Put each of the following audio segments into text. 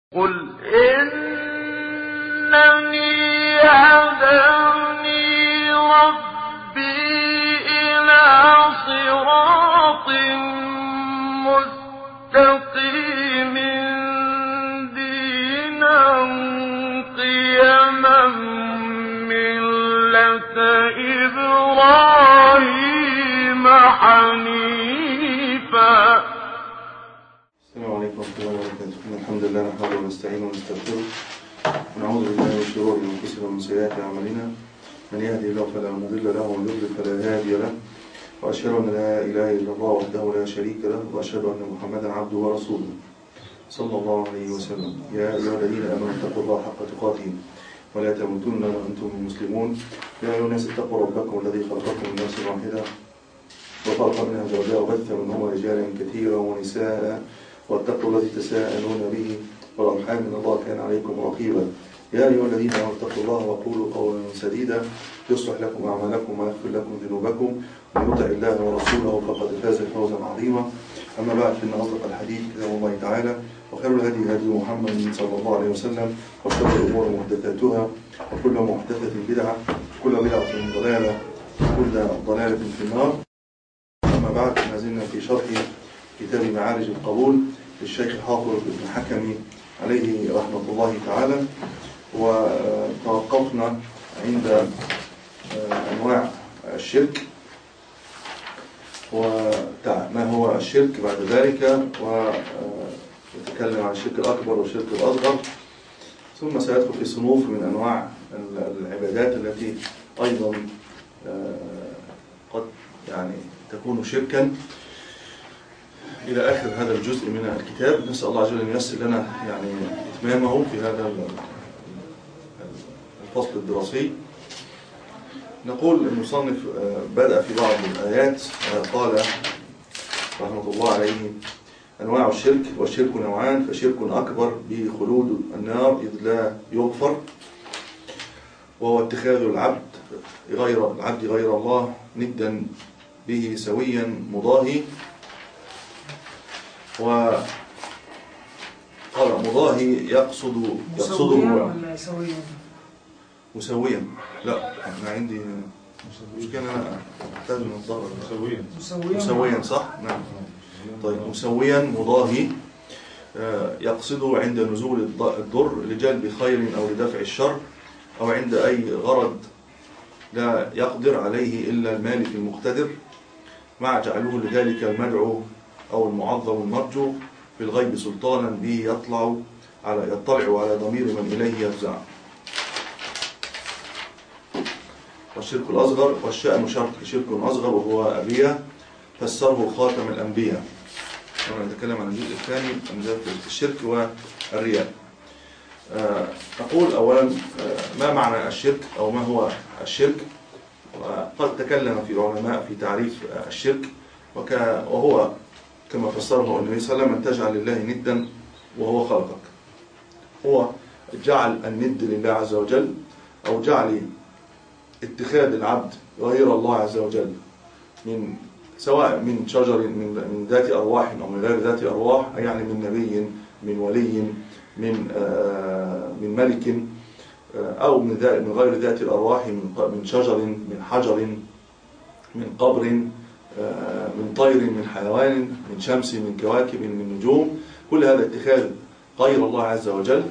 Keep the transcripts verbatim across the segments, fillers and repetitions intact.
قل إنني هداني ربي إلى صراط مستقيم دينا قيما ملة إبراهيم حنيفا. السلام عليكم ورحمة الله وبركاته. الحمد لله نحمده ونستعينه ونستغفره ونعوذ بالله من شرور أنفسنا ومن سيئات أعمالنا، من يهدي الله فلا مضل له ومن يضلل فلا هادي له، وأشهد أن لا إله إلا الله وحده لا شريك له، وأشهد أن محمدا عبده ورسوله صلى الله عليه وسلم. يا أيها الذين آمنوا اتقوا الله حق تقاته ولا تموتن وأنتم مسلمون. يا أيها الناس اتقوا ربكم الذي خلقكم من نفس واحدة وخلق منها زوجها وبث منهما رجالا كثيرا ونساء، واتقوا الذي تساءلون به والأرحام إن الله كان عليكم رقيبا. يا أيها الذين آمنوا اتقوا الله وقولوا قولا سديدا يصلح لكم أعمالكم ويغفر لكم ذنوبكم، ومن يطع الله ورسوله فقد فاز فوزا عظيما. أما بعد، فإن أصدق الحديث كلام الله تعالى، وخير الهدي هدي محمد صلى الله عليه وسلم، وشر الأمور محدثاتها، وكل محدثة بدعة، وكل بدعة ضلالة، وكل ضلالة في النار. أما بعد، ما زلنا في شرح كتاب معارج القبول للشيخ حافظ بن حكم عليه رحمة الله تعالى، وتوقفنا عند أنواع الشرك وما هو الشرك بعد ذلك، ويتكلم عن الشرك الأكبر والشرك الأصغر، ثم سيدخل في صنوف من أنواع العبادات التي أيضا قد يعني تكون شركا إلى آخر هذا الجزء من الكتاب. نسأل الله عز وجل أن ييسر لنا يعني إتمامه في هذا الفصل الدراسي. نقول المصنف بدأ في بعض الآيات، قال رحمة الله عليه: أنواع الشرك، والشرك نوعان، فشرك أكبر به خلود النار إذ لا يغفر، وهو اتخاذ العبد غير العبد غير الله ندا به سويا مضاهي. وقال مضاهي يقصد يقصده ولا سويا؟ مسويا. لا، انا عندي مشكلة، انا احتاج من الضرر. مسويا مسويا صح؟ نعم. طيب، مسويا مضاهي يقصده عند نزول الضر لجلب خير او لدفع الشر، او عند اي غرض لا يقدر عليه الا المالك المقتدر، مع جعله لذلك المدعو أو المعظم المرجو في الغيب سلطانا به يطلع على يطلع على ضمير من إليه يفزع. والشرك الأصغر، والشأن شرك أصغر وهو أبيه، فسره خاتم الأنبياء. نتكلم عن الجزء الثاني من الشرك والرياء. آه نقول أولا آه ما معنى الشرك أو ما هو الشرك؟ وقد تكلم في العلماء في تعريف الشرك، وهو كما فسره النبي صلى الله عليه وسلم: أن تجعل لله ندا وهو خلقك. هو جعل الند لله عز وجل، أو جعل اتخاذ العبد غير الله عز وجل، من سواء من شجر من من ذات أرواح أو من غير ذات أرواح، يعني من نبي، من ولي، من آه من ملك، آه أو من من غير ذات الأرواح، من من شجر، من حجر، من قبر، من طير، من حيوان، من شمس، من كواكب، من نجوم. كل هذا اتخاذ غير الله عز وجل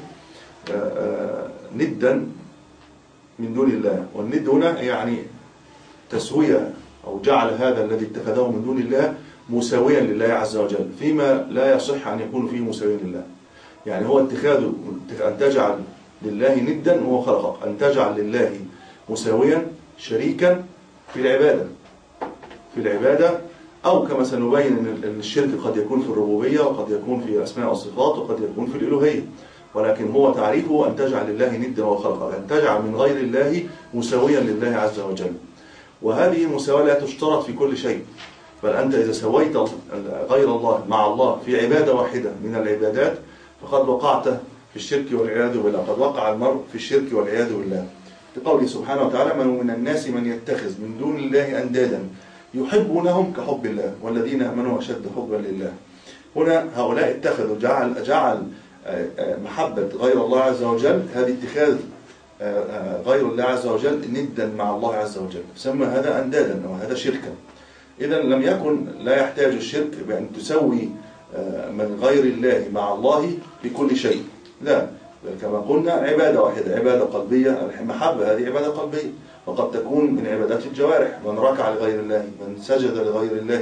ندا من دون الله. والند هنا يعني تسوية، أو جعل هذا الذي اتخذه من دون الله مساويا لله عز وجل، فيما لا يصح أن يكون فيه مساويا لله. يعني هو اتخاذه أن تجعل لله ندا وهو خلقك، أن تجعل لله مساويا شريكا في العبادة في العبادة أو كما سنبين أن الشرك قد يكون في الربوبية، وقد يكون في الأسماء والصفات، وقد يكون في الإلوهية. ولكن هو تعريفه أن تجعل لله ندا وخلقا، أن تجعل من غير الله مساويا لله عز وجل. وهذه المساواة لا تشترط في كل شيء، بل أنت إذا سويت غير الله مع الله في عبادة واحدة من العبادات فقد وقعت في الشرك والعياذ بالله. قد وقع المرء في الشرك والعياذ بالله، لقوله سبحانه وتعالى: من الناس من يتخذ من دون الله أندادا يحبونهم كحب الله والذين آمنوا أشد حبا لله. هنا هؤلاء اتخذوا جعل, جعل محبة غير الله عز وجل هذه اتخاذ غير الله عز وجل ندا مع الله عز وجل، يسمى هذا أندادا أو هذا شركا. إذا لم يكن لا يحتاج الشرك بأن تسوي من غير الله مع الله بكل شيء، لا، كما قلنا عبادة واحدة، عبادة قلبية. المحبة هذه عبادة قلبية، وقد تكون من عبادات الجوارح، من ركع لغير الله، من سجد لغير الله،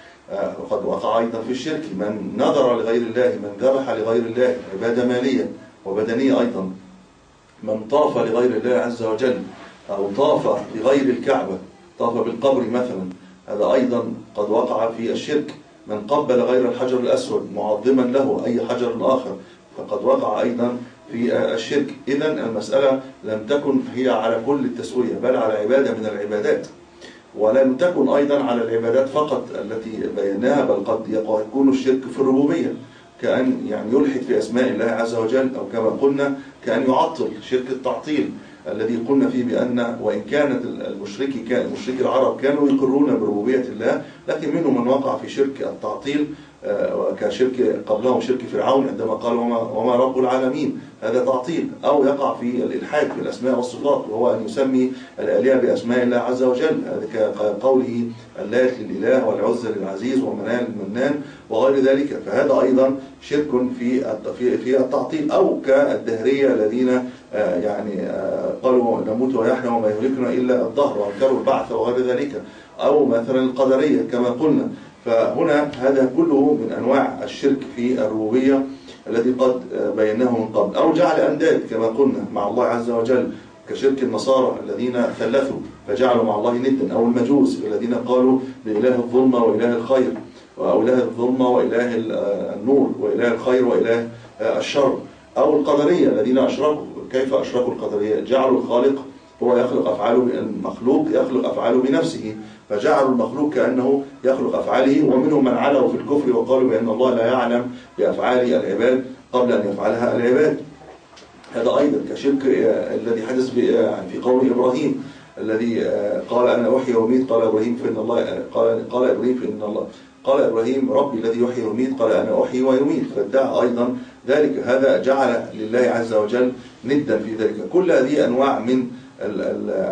وقد وقع أيضا في الشرك من نذر لغير الله، من ذبح لغير الله، عبادة مالية وبدنية أيضا، من طاف لغير الله عز وجل أو طاف لغير الكعبة، طاف بالقبر مثلا، هذا أيضا قد وقع في الشرك. من قبل غير الحجر الأسود معظما له أي حجر آخر فقد وقع أيضا في الشرك. إذن المسألة لم تكن هي على كل التسوية، بل على عبادة من العبادات، ولم تكن أيضا على العبادات فقط التي بيناها، بل قد يكون الشرك في الربوبية، كأن يعني يلحد في أسماء الله عز وجل، أو كما قلنا كأن يعطل، شرك التعطيل الذي قلنا فيه بأن وإن كانت المشركي كان مشركي العرب كانوا يقرون بربوبية الله، لكن منهم من وقع في شرك التعطيل، كشرك قبلهم شرك فرعون عندما قال وما, وما رب العالمين، هذا تعطيل. أو يقع في الإلحاد في الأسماء والصفات، وهو أن يسمي الآلهة بأسماء الله عز وجل، هذا كقوله اللات للإله والعزى للعزيز ومنان للمنان وغير ذلك، فهذا أيضا شرك في في التعطيل. أو كالدهرية الذين يعني قالوا نموت ونحيا وما يهلكنا إلا الدهر، وأنكروا البعث وغير ذلك. أو مثلا القدرية كما قلنا. فهنا هذا كله من أنواع الشرك في الربوبية الذي قد بيناه من قبل. أو جعل أنداد كما قلنا مع الله عز وجل، كشرك النصارى الذين ثلثوا فجعلوا مع الله ندا، أو المجوس الذين قالوا بإله الظلمة وإله الخير، أو إله الظلمة وإله النور وإله الخير وإله الشر. أو القدرية الذين أشركوا، كيف أشركوا القدرية؟ جعلوا الخالق هو يخلق أفعاله، المخلوق يخلق أفعاله بنفسه، فجعلوا المخلوق كأنه يخلق أفعاله. ومنهم من علوا في الكفر وقالوا بأن الله لا يعلم بأفعال العباد قبل أن يفعلها العباد. هذا أيضا كشرك الذي حدث في قول إبراهيم الذي قال أنا أحيي وأميت، قال إبراهيم فإن الله قال قال إبراهيم فإن الله قال إبراهيم ربي الذي يحيي ويميت، قال أنا أحيي ويميت، فادعى أيضا ذلك. هذا جعل لله عز وجل ندا في ذلك. كل هذه أنواع من ال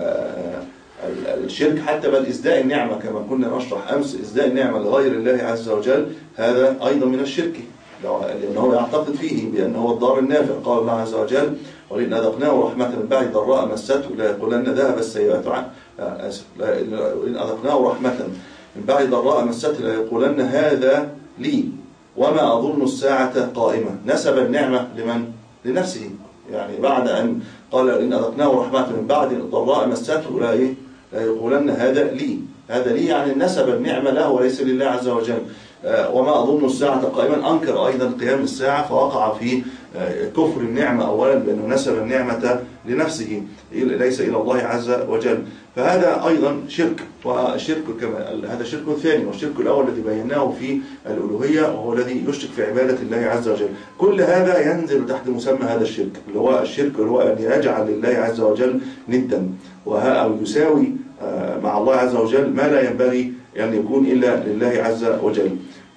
ال الشرك، حتى بل إسداء النعمة كما كنا نشرح أمس، إسداء النعمة لغير الله عز وجل هذا أيضا من الشرك، لأنه يعتقد فيه بأنه الضار النافع. قال الله عز وجل ولئن أذقناه رحمة من بعد ضراء مسته لا يقولن ذهب السيئات عنه، آسف، ولئن أذقناه رحمة من بعد ضراء مسته لا يقولن هذا لي وما أظن الساعة قائمة. نسب النعمة لمن؟ لنفسه، يعني بعد أن قال إن أذقناه رحمة من بعد ضراء مسته لا إيه؟ لا يقولن هذا لي، هذا لي يعني نسب النعمة له وليس لله عز وجل. وما أظن الساعة قائما، أنكر أيضا قيام الساعة، فوقع في كفر النعمة أولا بأنه نسب النعمة لنفسه ليس إلى الله عز وجل، فهذا أيضا شرك. والشرك كما هذا شرك ثاني، والشرك الأول الذي بيناه في الألوهية وهو الذي يشرك في عبادة الله عز وجل. كل هذا ينزل تحت مسمى هذا الشرك، اللي هو الشرك اللي هو أن يجعل لله عز وجل ندا، أو يساوي مع الله عز وجل ما لا ينبغي أن يكون إلا لله عز وجل.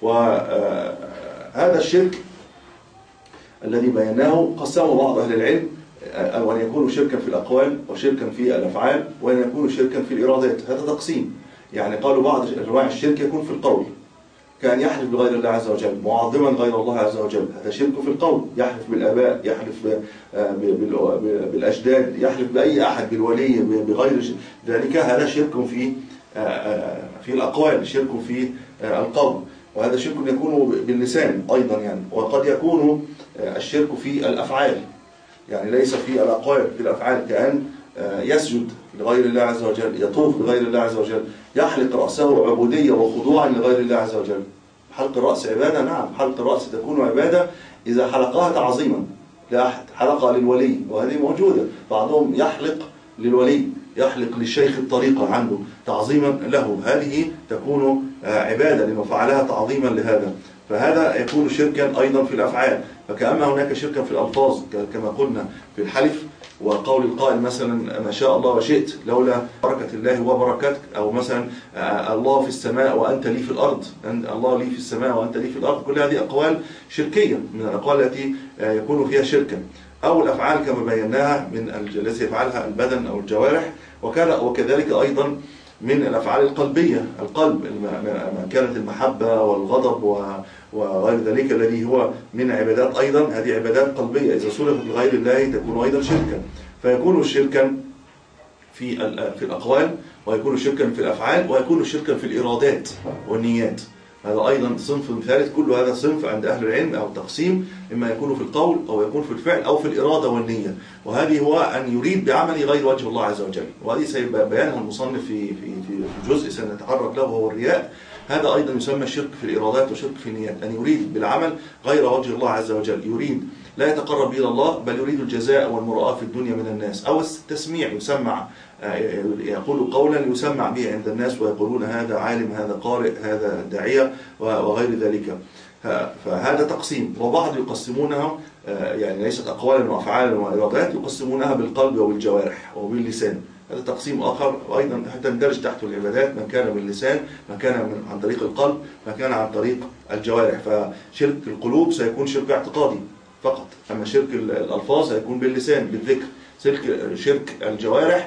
وهذا الشرك الذي بيناه قسمه بعض أهل العلم، أو أن يكون شركا في الأقوال وشركا في الأفعال، وأن يكون شركا في الإرادات. هذا تقسيم، يعني قالوا بعض أنواع الشرك يكون في القول، كان يحلف بغير الله عز وجل معظما غير الله عز وجل، هذا شرك في القول، يحلف بالآباء، يحلف بالأجداد، يحلف بأي أحد، بالولي، بغير ذلك، هذا شرك في في الأقوال، شرك في القول. وهذا شرك يكون باللسان أيضا يعني. وقد يكون الشرك في الأفعال، يعني ليس في الأقوال، في الأفعال، كأن يسجد لغير الله عز وجل، يطوف لغير الله عز وجل، يحلق رأسه عبودية وخضوعا لغير الله عز وجل. حلق الرأس عبادة، نعم، حلق الرأس تكون عبادة إذا حلقها تعظيما لأحد، حلقها للولي، وهذه موجودة. بعضهم يحلق للولي، يحلق للشيخ الطريقة عنده تعظيما له، هذه تكون عبادة لأنه فعلها تعظيما لهذا. فهذا يكون شركا أيضا في الأفعال. فكأما هناك شركا في الألفاظ كما قلنا في الحلف، وقول القائل مثلا ما شاء الله وشئت لولا بركة الله وبركتك، أو مثلا الله في السماء وأنت لي في الأرض، الله لي في السماء وأنت لي في الأرض. كل هذه أقوال شركية من الأقوال التي يكون فيها شركا. أو الأفعال كما بيناها من التي يفعلها البدن أو الجوارح، وكذلك أيضا من الأفعال القلبية، القلب ما كانت المحبة والغضب وغير ذلك الذي هو من عبادات أيضا، هذه عبادات قلبية إذا صرفت لغير الله تكون أيضا شركا. فيكون شركا في في الأقوال، ويكون شركا في الأفعال، ويكون شركا في الإرادات والنيات. هذا أيضا صنف ثالث. كل هذا صنف عند أهل العلم أو تقسيم، إما يكون في القول أو يكون في الفعل أو في الإرادة والنية. وهذه هو أن يريد بعمله غير وجه الله عز وجل، وهذه سيبيانها المصنف في في في جزء سنتعرض له وهو الرياء. هذا أيضا يسمى شرك في الإرادات وشرك في النيات، أن يريد بالعمل غير وجه الله عز وجل، يريد لا يتقرب إلى الله بل يريد الجزاء والمراءة في الدنيا من الناس، أو التسميع، يسمع يقول قولا يسمع به عند الناس ويقولون هذا عالم، هذا قارئ، هذا داعية وغير ذلك. فهذا تقسيم. وبعض يقسمونها يعني ليست أقوالا وأفعالا وإرادات، يقسمونها بالقلب وبالجوارح وباللسان. هذا تقسيم آخر، وأيضا تندرج تحت العبادات، من كان باللسان، من كان من عن طريق القلب، من كان عن طريق الجوارح. فشرك القلوب سيكون شرك اعتقادي فقط، أما شرك الألفاظ سيكون باللسان بالذكر. شرك الجوارح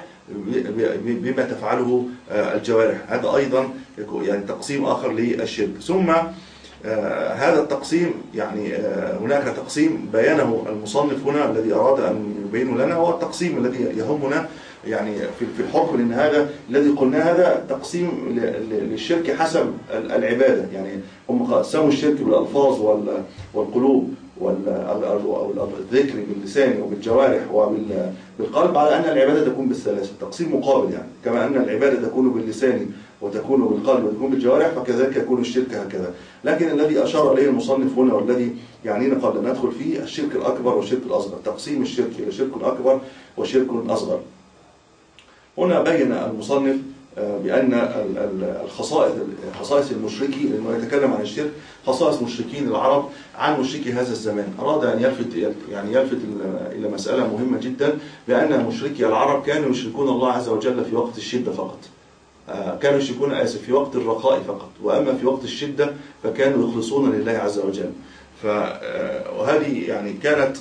بما تفعله الجوارح. هذا أيضا يعني تقسيم آخر للشرك. ثم هذا التقسيم يعني هناك تقسيم بيانه المصنف هنا الذي أراد أن يبين لنا، هو التقسيم الذي يهمنا يعني في الحكم، لأن هذا الذي قلنا هذا تقسيم للشرك حسب العبادة. يعني هم قسموا الشرك بالألفاظ والقلوب والذكر باللسان وبالجوارح وبالقلب، على أن العبادة تكون بالثلاثة. تقسيم مقابل، يعني كما أن العبادة تكون باللسان وتكون بالقلب وتكون بالجوارح، فكذلك يكون الشرك هكذا. لكن الذي أشار إليه المصنف هنا والذي يعنينا قبل أن ندخل فيه الشرك الأكبر والشرك الأصغر، تقسيم الشرك إلى شرك أكبر وشرك أصغر. هنا بين المصنف بأن الخصائص خصائص المشركي، لأنه يتكلم عن الشرك، خصائص مشركين العرب عن مشركي هذا الزمان. أراد أن يلفت يعني يلفت إلى مسألة مهمة جدا، بأن مشركي العرب كانوا يشركون الله عز وجل في وقت الشدة فقط، كانوا يشركون آسف في وقت الرخاء فقط، وأما في وقت الشدة فكانوا يخلصون لله عز وجل. فهذه يعني كانت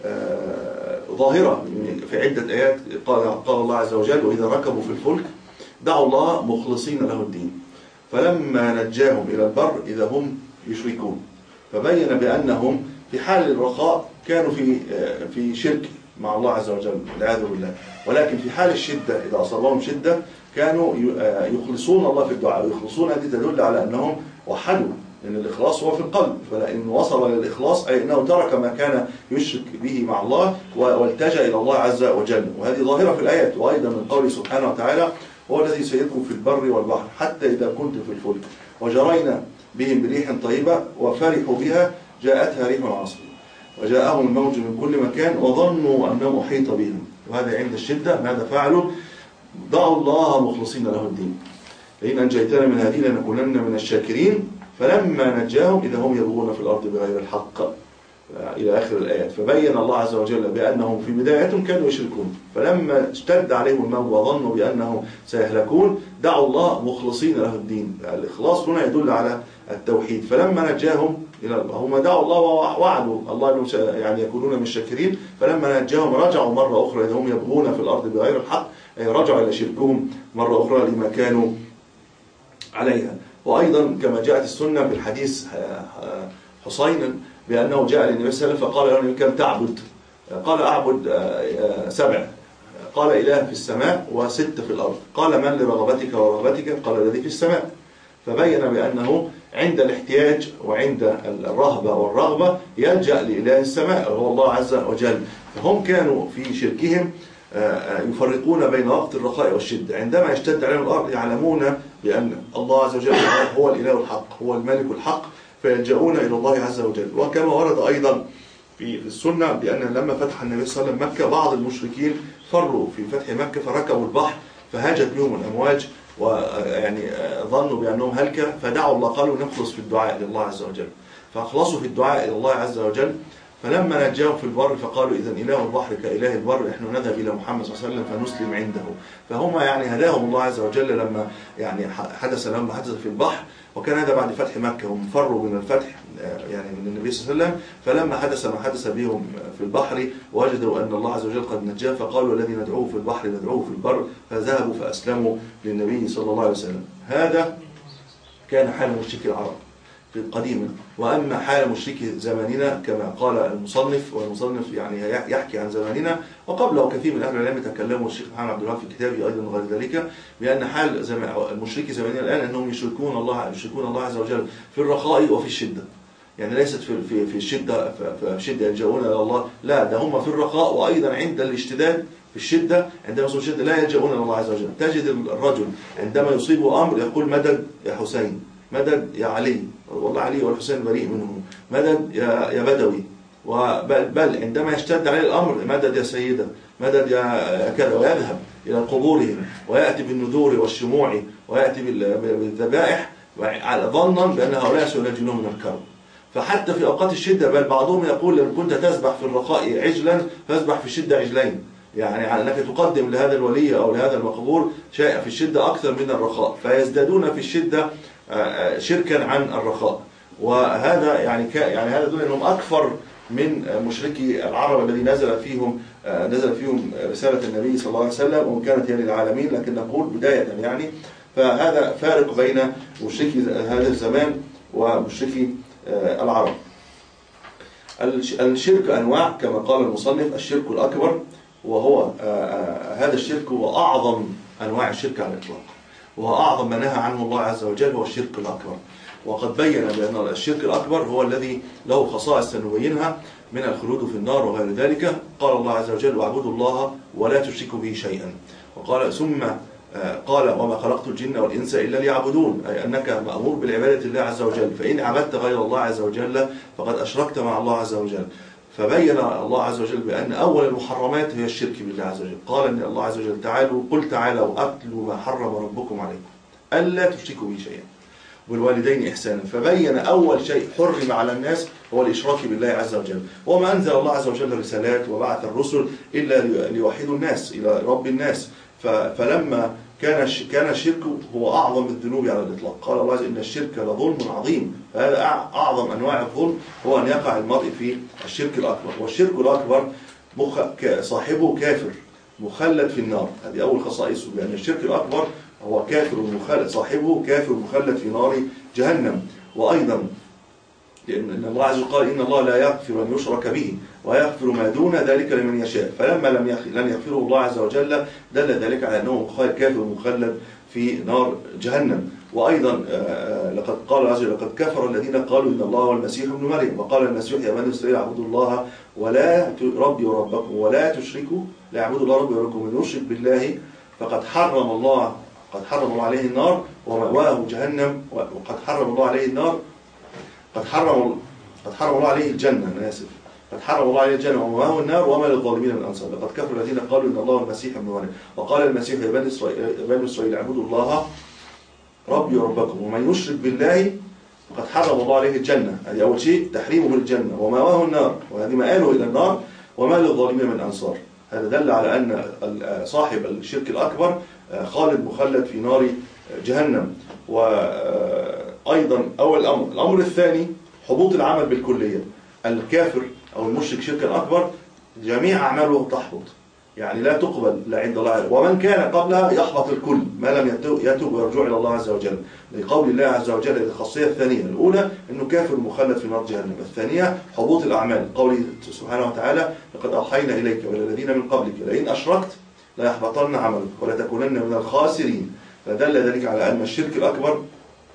ظاهرة في عدة آيات. قال, قال الله عز وجل وإذا ركبوا في الفلك دعوا الله مخلصين له الدين فلما نجاهم إلى البر إذا هم يشركون. فبين بأنهم في حال الرخاء كانوا في في شرك مع الله عز وجل والعياذ بالله، ولكن في حال الشدة إذا أصابهم شدة كانوا يخلصون الله في الدعاء. ويخلصون هذه تدل على أنهم وحدوا، لأن الإخلاص هو في القلب، فلأن وصل للإخلاص أي أنه ترك ما كان يشرك به مع الله والتجأ إلى الله عز وجل. وهذه ظاهرة في الآيات. وأيضا من قوله سبحانه وتعالى هو الذي سيركم في البر والبحر حتى إذا كنت في الفلك وجرينا بهم بريح طيبة وفرحوا بها جاءتها ريح عاصف وجاءهم الموج من كل مكان وظنوا أنه محيط بهم. وهذا عند الشدة ماذا فعلوا؟ دعوا الله مخلصين له الدين لئن أنجيتنا من هذه لنكونن من الشاكرين فلما نجاهم إذا هم يبغون في الأرض بغير الحق إلى آخر الآيات. فبين الله عز وجل بأنهم في بدايتهم كانوا يشركون، فلما اشتد عليهم الموت وظنوا بأنهم سيهلكون دعوا الله مخلصين له الدين. الإخلاص هنا يدل على التوحيد. فلما نجاهم إلى هم دعوا الله ووعدوا الله أنهم يعني يكونون من الشاكرين، فلما نجاهم رجعوا مرة أخرى إذا هم يبغون في الأرض بغير الحق، أي رجعوا إلى شركهم مرة أخرى لما كانوا عليها. وأيضا كما جاءت السنة في الحديث حسين بأنه جاء للنبي صلى الله عليه وسلم فقال له كم تعبد؟ قال أعبد سبع، قال إله في السماء وست في الأرض. قال من لرغبتك ورغبتك؟ قال الذي في السماء. فبين بأنه عند الاحتياج وعند الرهبة والرغبة يلجأ لإله السماء وهو الله عز وجل. فهم كانوا في شركهم يفرقون بين وقت الرخاء والشدة. عندما يشتد عليهم الأرض يعلمون بأن الله عز وجل هو الإله الحق، هو الملك الحق، فيلجؤون إلى الله عز وجل. وكما ورد أيضا في السنة بأن لما فتح النبي صلى الله عليه وسلم مكة بعض المشركين فروا في فتح مكة فركبوا البحر فهاجت بهم الأمواج ويعني ظنوا بأنهم هلكة فدعوا الله، قالوا نخلص في الدعاء لله عز وجل. فأخلصوا في الدعاء إلى الله عز وجل. فلما نجاهم في البر فقالوا إذا إله البحر كإله البر، نحن نذهب إلى محمد صلى الله عليه وسلم فنسلم عنده. فهم يعني هداهم الله عز وجل لما يعني حدث لما حدث في البحر، وكان هذا بعد فتح مكة، هم فروا من الفتح يعني من النبي صلى الله عليه وسلم. فلما حدث ما حدث بهم في البحر وجدوا أن الله عز وجل قد نجاه، فقالوا الذي ندعوه في البحر ندعوه في البر، فذهبوا فأسلموا للنبي صلى الله عليه وسلم. هذا كان حال مشركي العرب في القديم. وأما حال مشركي زماننا كما قال المصنف، والمصنف يعني يحكي عن زماننا، وقبله كثير من أهل العلم تكلموا، الشيخ محمد عبد الوهاب في كتابه أيضا غير ذلك، بأن حال المشركي زماننا الآن أنهم يشركون الله يشركون الله عز وجل في الرخاء وفي الشدة. يعني ليست في في في الشدة في الشدة يلجؤون إلى الله، لا، ده هم في الرخاء وأيضا عند الاشتداد في الشدة، عندما يصيب الشدة لا يلجؤون إلى الله عز وجل. تجد الرجل عندما يصيبه أمر يقول مدد يا حسين، مدد يا علي، والله علي والحسين بريء منه، مدد يا يا بدوي. وبل بل عندما يشتد عليه الأمر مدد يا سيدة، مدد يا كذا، ويذهب إلى قبورهم ويأتي بالنذور والشموع ويأتي بالذبائح ظنا بأن هؤلاء سينجونهم من الكرب. فحتى في أوقات الشدة بل بعضهم يقول لو كنت تذبح في الرخاء عجلا فاذبح في الشدة عجلين، يعني على أنك تقدم لهذا الولي أو لهذا المقبور شيء في الشدة أكثر من الرخاء، فيزدادون في الشدة شركا عن الرخاء. وهذا يعني يعني هذا دون أنهم أكثر من مشركي العرب الذي نزل فيهم نزل فيهم رسالة النبي صلى الله عليه وسلم، وإن كانت هي للعالمين، لكن نقول بداية يعني. فهذا فارق بين مشركي هذا الزمان ومشركي العرب. الشرك أنواع كما قال المصنف، الشرك الأكبر، وهو هذا الشرك هو أعظم أنواع الشرك على الإطلاق، وهو أعظم ما نهى عنه الله عز وجل، هو الشرك الأكبر. وقد بين بأن الشرك الأكبر هو الذي له خصائص سنبينها من الخلود في النار وغير ذلك. قال الله عز وجل واعبدوا الله ولا تشركوا به شيئا، وقال ثم قال وما خلقت الجن والإنس إلا ليعبدون، أي أنك مأمور بالعبادة الله عز وجل، فإن عبدت غير الله عز وجل فقد أشركت مع الله عز وجل. فبين الله عز وجل بأن أول المحرمات هي الشرك بالله عز وجل. قال إن الله عز وجل تعالوا قل تعالوا أتلوا ما حرم ربكم عليكم ألا تشركوا به شيئا والوالدين إحسانا. فبين أول شيء حرم على الناس هو الإشراك بالله عز وجل، وما أنزل الله عز وجل الرسالات وبعث الرسل إلا ليوحدوا الناس إلى رب الناس. فلما كان كان الشرك هو أعظم الذنوب على الإطلاق، قال الله إن الشرك لظلم عظيم. فهذا أعظم أنواع الظلم هو أن يقع المرء في الشرك الأكبر. والشرك الأكبر صاحبه كافر مخلد في النار، هذه أول خصائصه، لأن الشرك الأكبر هو كافر مخلد، صاحبه كافر مخلد في نار جهنم. وأيضا لأن الله عز وجل قال إن الله لا يغفر أن يشرك به ويغفر ما دون ذلك لمن يشاء. فلما لم لم يغفره الله عز وجل دل ذلك على أنه كافر مخلد في نار جهنم. وأيضا لقد قال الله عز وجل لقد كفر الذين قالوا إن الله هو المسيح ابن مريم، وقال المسيح يا بني إسرائيل اعبدوا الله ولا ربي وربكم ولا تشركوا، لا يعبدوا الله ربي وربكم، من يشرك بالله فقد حرم الله قد حرم الله عليه النار ومأواه جهنم، وقد حرم الله عليه النار قد حرم قد حرم الله عليه الجنة، أنا آسف قد حرم الله عليه الجنة ومأواه النار وما للظالمين من أنصار. لقد كفر الذين قالوا إن الله المسيح ابن مريم، وقال المسيح يا بني إسرائيل بني إسرائيل اعبدوا الله ربي وربكم ومن يشرك بالله فقد حرم الله عليه الجنة. هذه أول شيء تحريمه الجنة ومأواه النار، وهذه مآله إلى النار وما للظالمين من أنصار. هذا دل على أن صاحب الشرك الأكبر خالد مخلد في نار جهنم. وأيضا أول الأمر الأمر الثاني حبوط العمل بالكلية. الكافر أو المشرك شركا أكبر جميع أعماله تحبط، يعني لا تقبل لا عند الله، ومن كان قبلها يحبط الكل ما لم يتوب ويرجع إلى الله عز وجل، لقول الله عز وجل. الخاصية الثانية الأولى أنه كافر مخلد في نار جهنم، الثانية حبوط الأعمال، قوله سبحانه وتعالى لقد أوحينا إليك وإلى الذين من قبلك لئن أشركت لا يحبطن عملك ولا تكونن من الخاسرين. فدل ذلك على أن الشرك الأكبر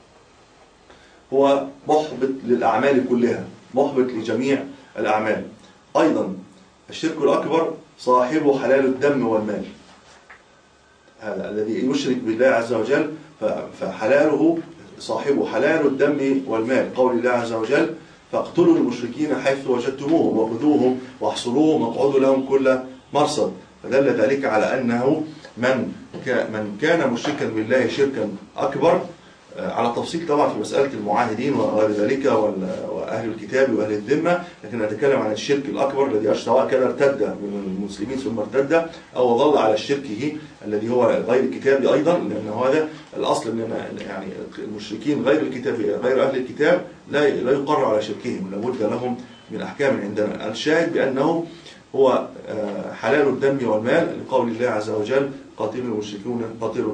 هو محبط للأعمال كلها، محبط لجميع الأعمال. أيضا الشرك الأكبر صاحبه حلال الدم والمال، هذا الذي يشرك بالله عز وجل فحلاله صاحبه حلال الدم والمال، قول الله عز وجل فاقتلوا المشركين حيث وجدتموهم وخذوهم واحصروهم واقعدوا لهم كل مرصد. فدل ذلك على أنه من من كان مشركا بالله شركا أكبر على تفصيل طبعا في مسألة المعاهدين وغير ذلك وأهل الكتاب وأهل الذمة، لكن نتكلم عن الشرك الأكبر الذي سواء كان ارتد من المسلمين ثم ارتد أو ظل على شركه الذي هو غير الكتابي أيضا، لأن هذا الأصل أن يعني المشركين غير الكتاب غير أهل الكتاب لا لا يقر على شركهم، لابد لهم من أحكام عندنا. الشاهد بأنه هو حلال الدم والمال لقول الله عز وجل: قاتلوا المشركون قاتلوا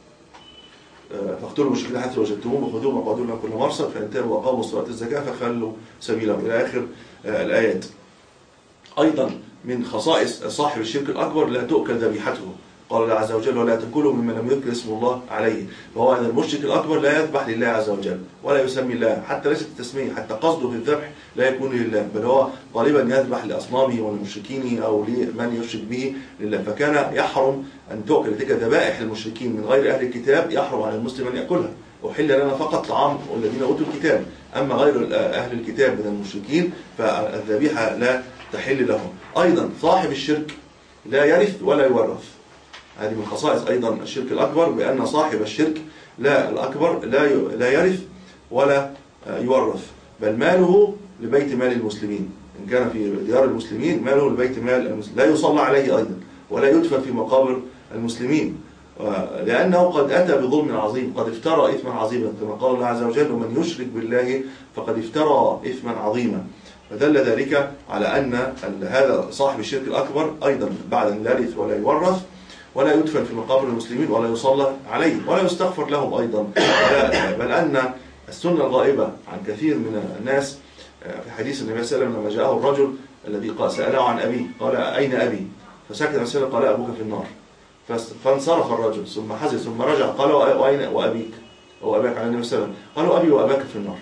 فاقتلوا المشركين حيث وجدتموهم وخذوهم وقعدوا لهم كل مرصد فإن تابوا وأقاموا الصلاة الزكاة فخلوا سبيلهم إلى آخر الآيات. أيضا من خصائص صاحب الشرك الأكبر لا تؤكل ذبيحته، قال الله عز وجل: ولا تأكلوا مما لم يذكر اسم الله عليه. فهو أن المشرك الأكبر لا يذبح لله عز وجل ولا يسمي الله، حتى ليست التسمية، حتى قصده في الذبح لا يكون لله، بل هو غالبا يذبح لأصنامه ولمشركينه أو لمن يشرك به لله. فكان يحرم أن تؤكل تلك ذبائح المشركين من غير أهل الكتاب، يحرم على المسلم أن يأكلها. أحل لنا فقط طعام الذين أوتوا الكتاب، أما غير أهل الكتاب من المشركين فالذبيحة لا تحل لهم. أيضا صاحب الشرك لا يرث ولا يورث، هذه من خصائص أيضا الشرك الأكبر، بأن صاحب الشرك لا الأكبر لا لا يرث ولا يورث، بل ماله لبيت مال المسلمين. إن كان في ديار المسلمين ماله لبيت مال المسلمين، لا يصلى عليه أيضا ولا يدفن في مقابر المسلمين، لأنه قد أتى بظلم عظيم، قد افترى إثما عظيما، كما قال الله عز وجل: ومن يشرك بالله فقد افترى إثما عظيما. فدل ذلك على أن هذا صاحب الشرك الأكبر أيضا بعد أن لا يرث ولا يورث ولا يدفن في مقابر المسلمين ولا يصلى عليه ولا يستغفر لهم أيضا، بل أن السنة الغائبة عن كثير من الناس في حديث النبي صلى الله عليه وسلم لما جاءه الرجل الذي قال سأله عن أبيه، قال: أين أبي؟ فسكت النبي صلى الله عليه وسلم، قال: أبوك في النار. فانصرف الرجل ثم حزن ثم رجع، قال: وأين وأبيك؟ أو أباك؟ على النبي صلى الله عليه وسلم قال: أبي وأباك في النار.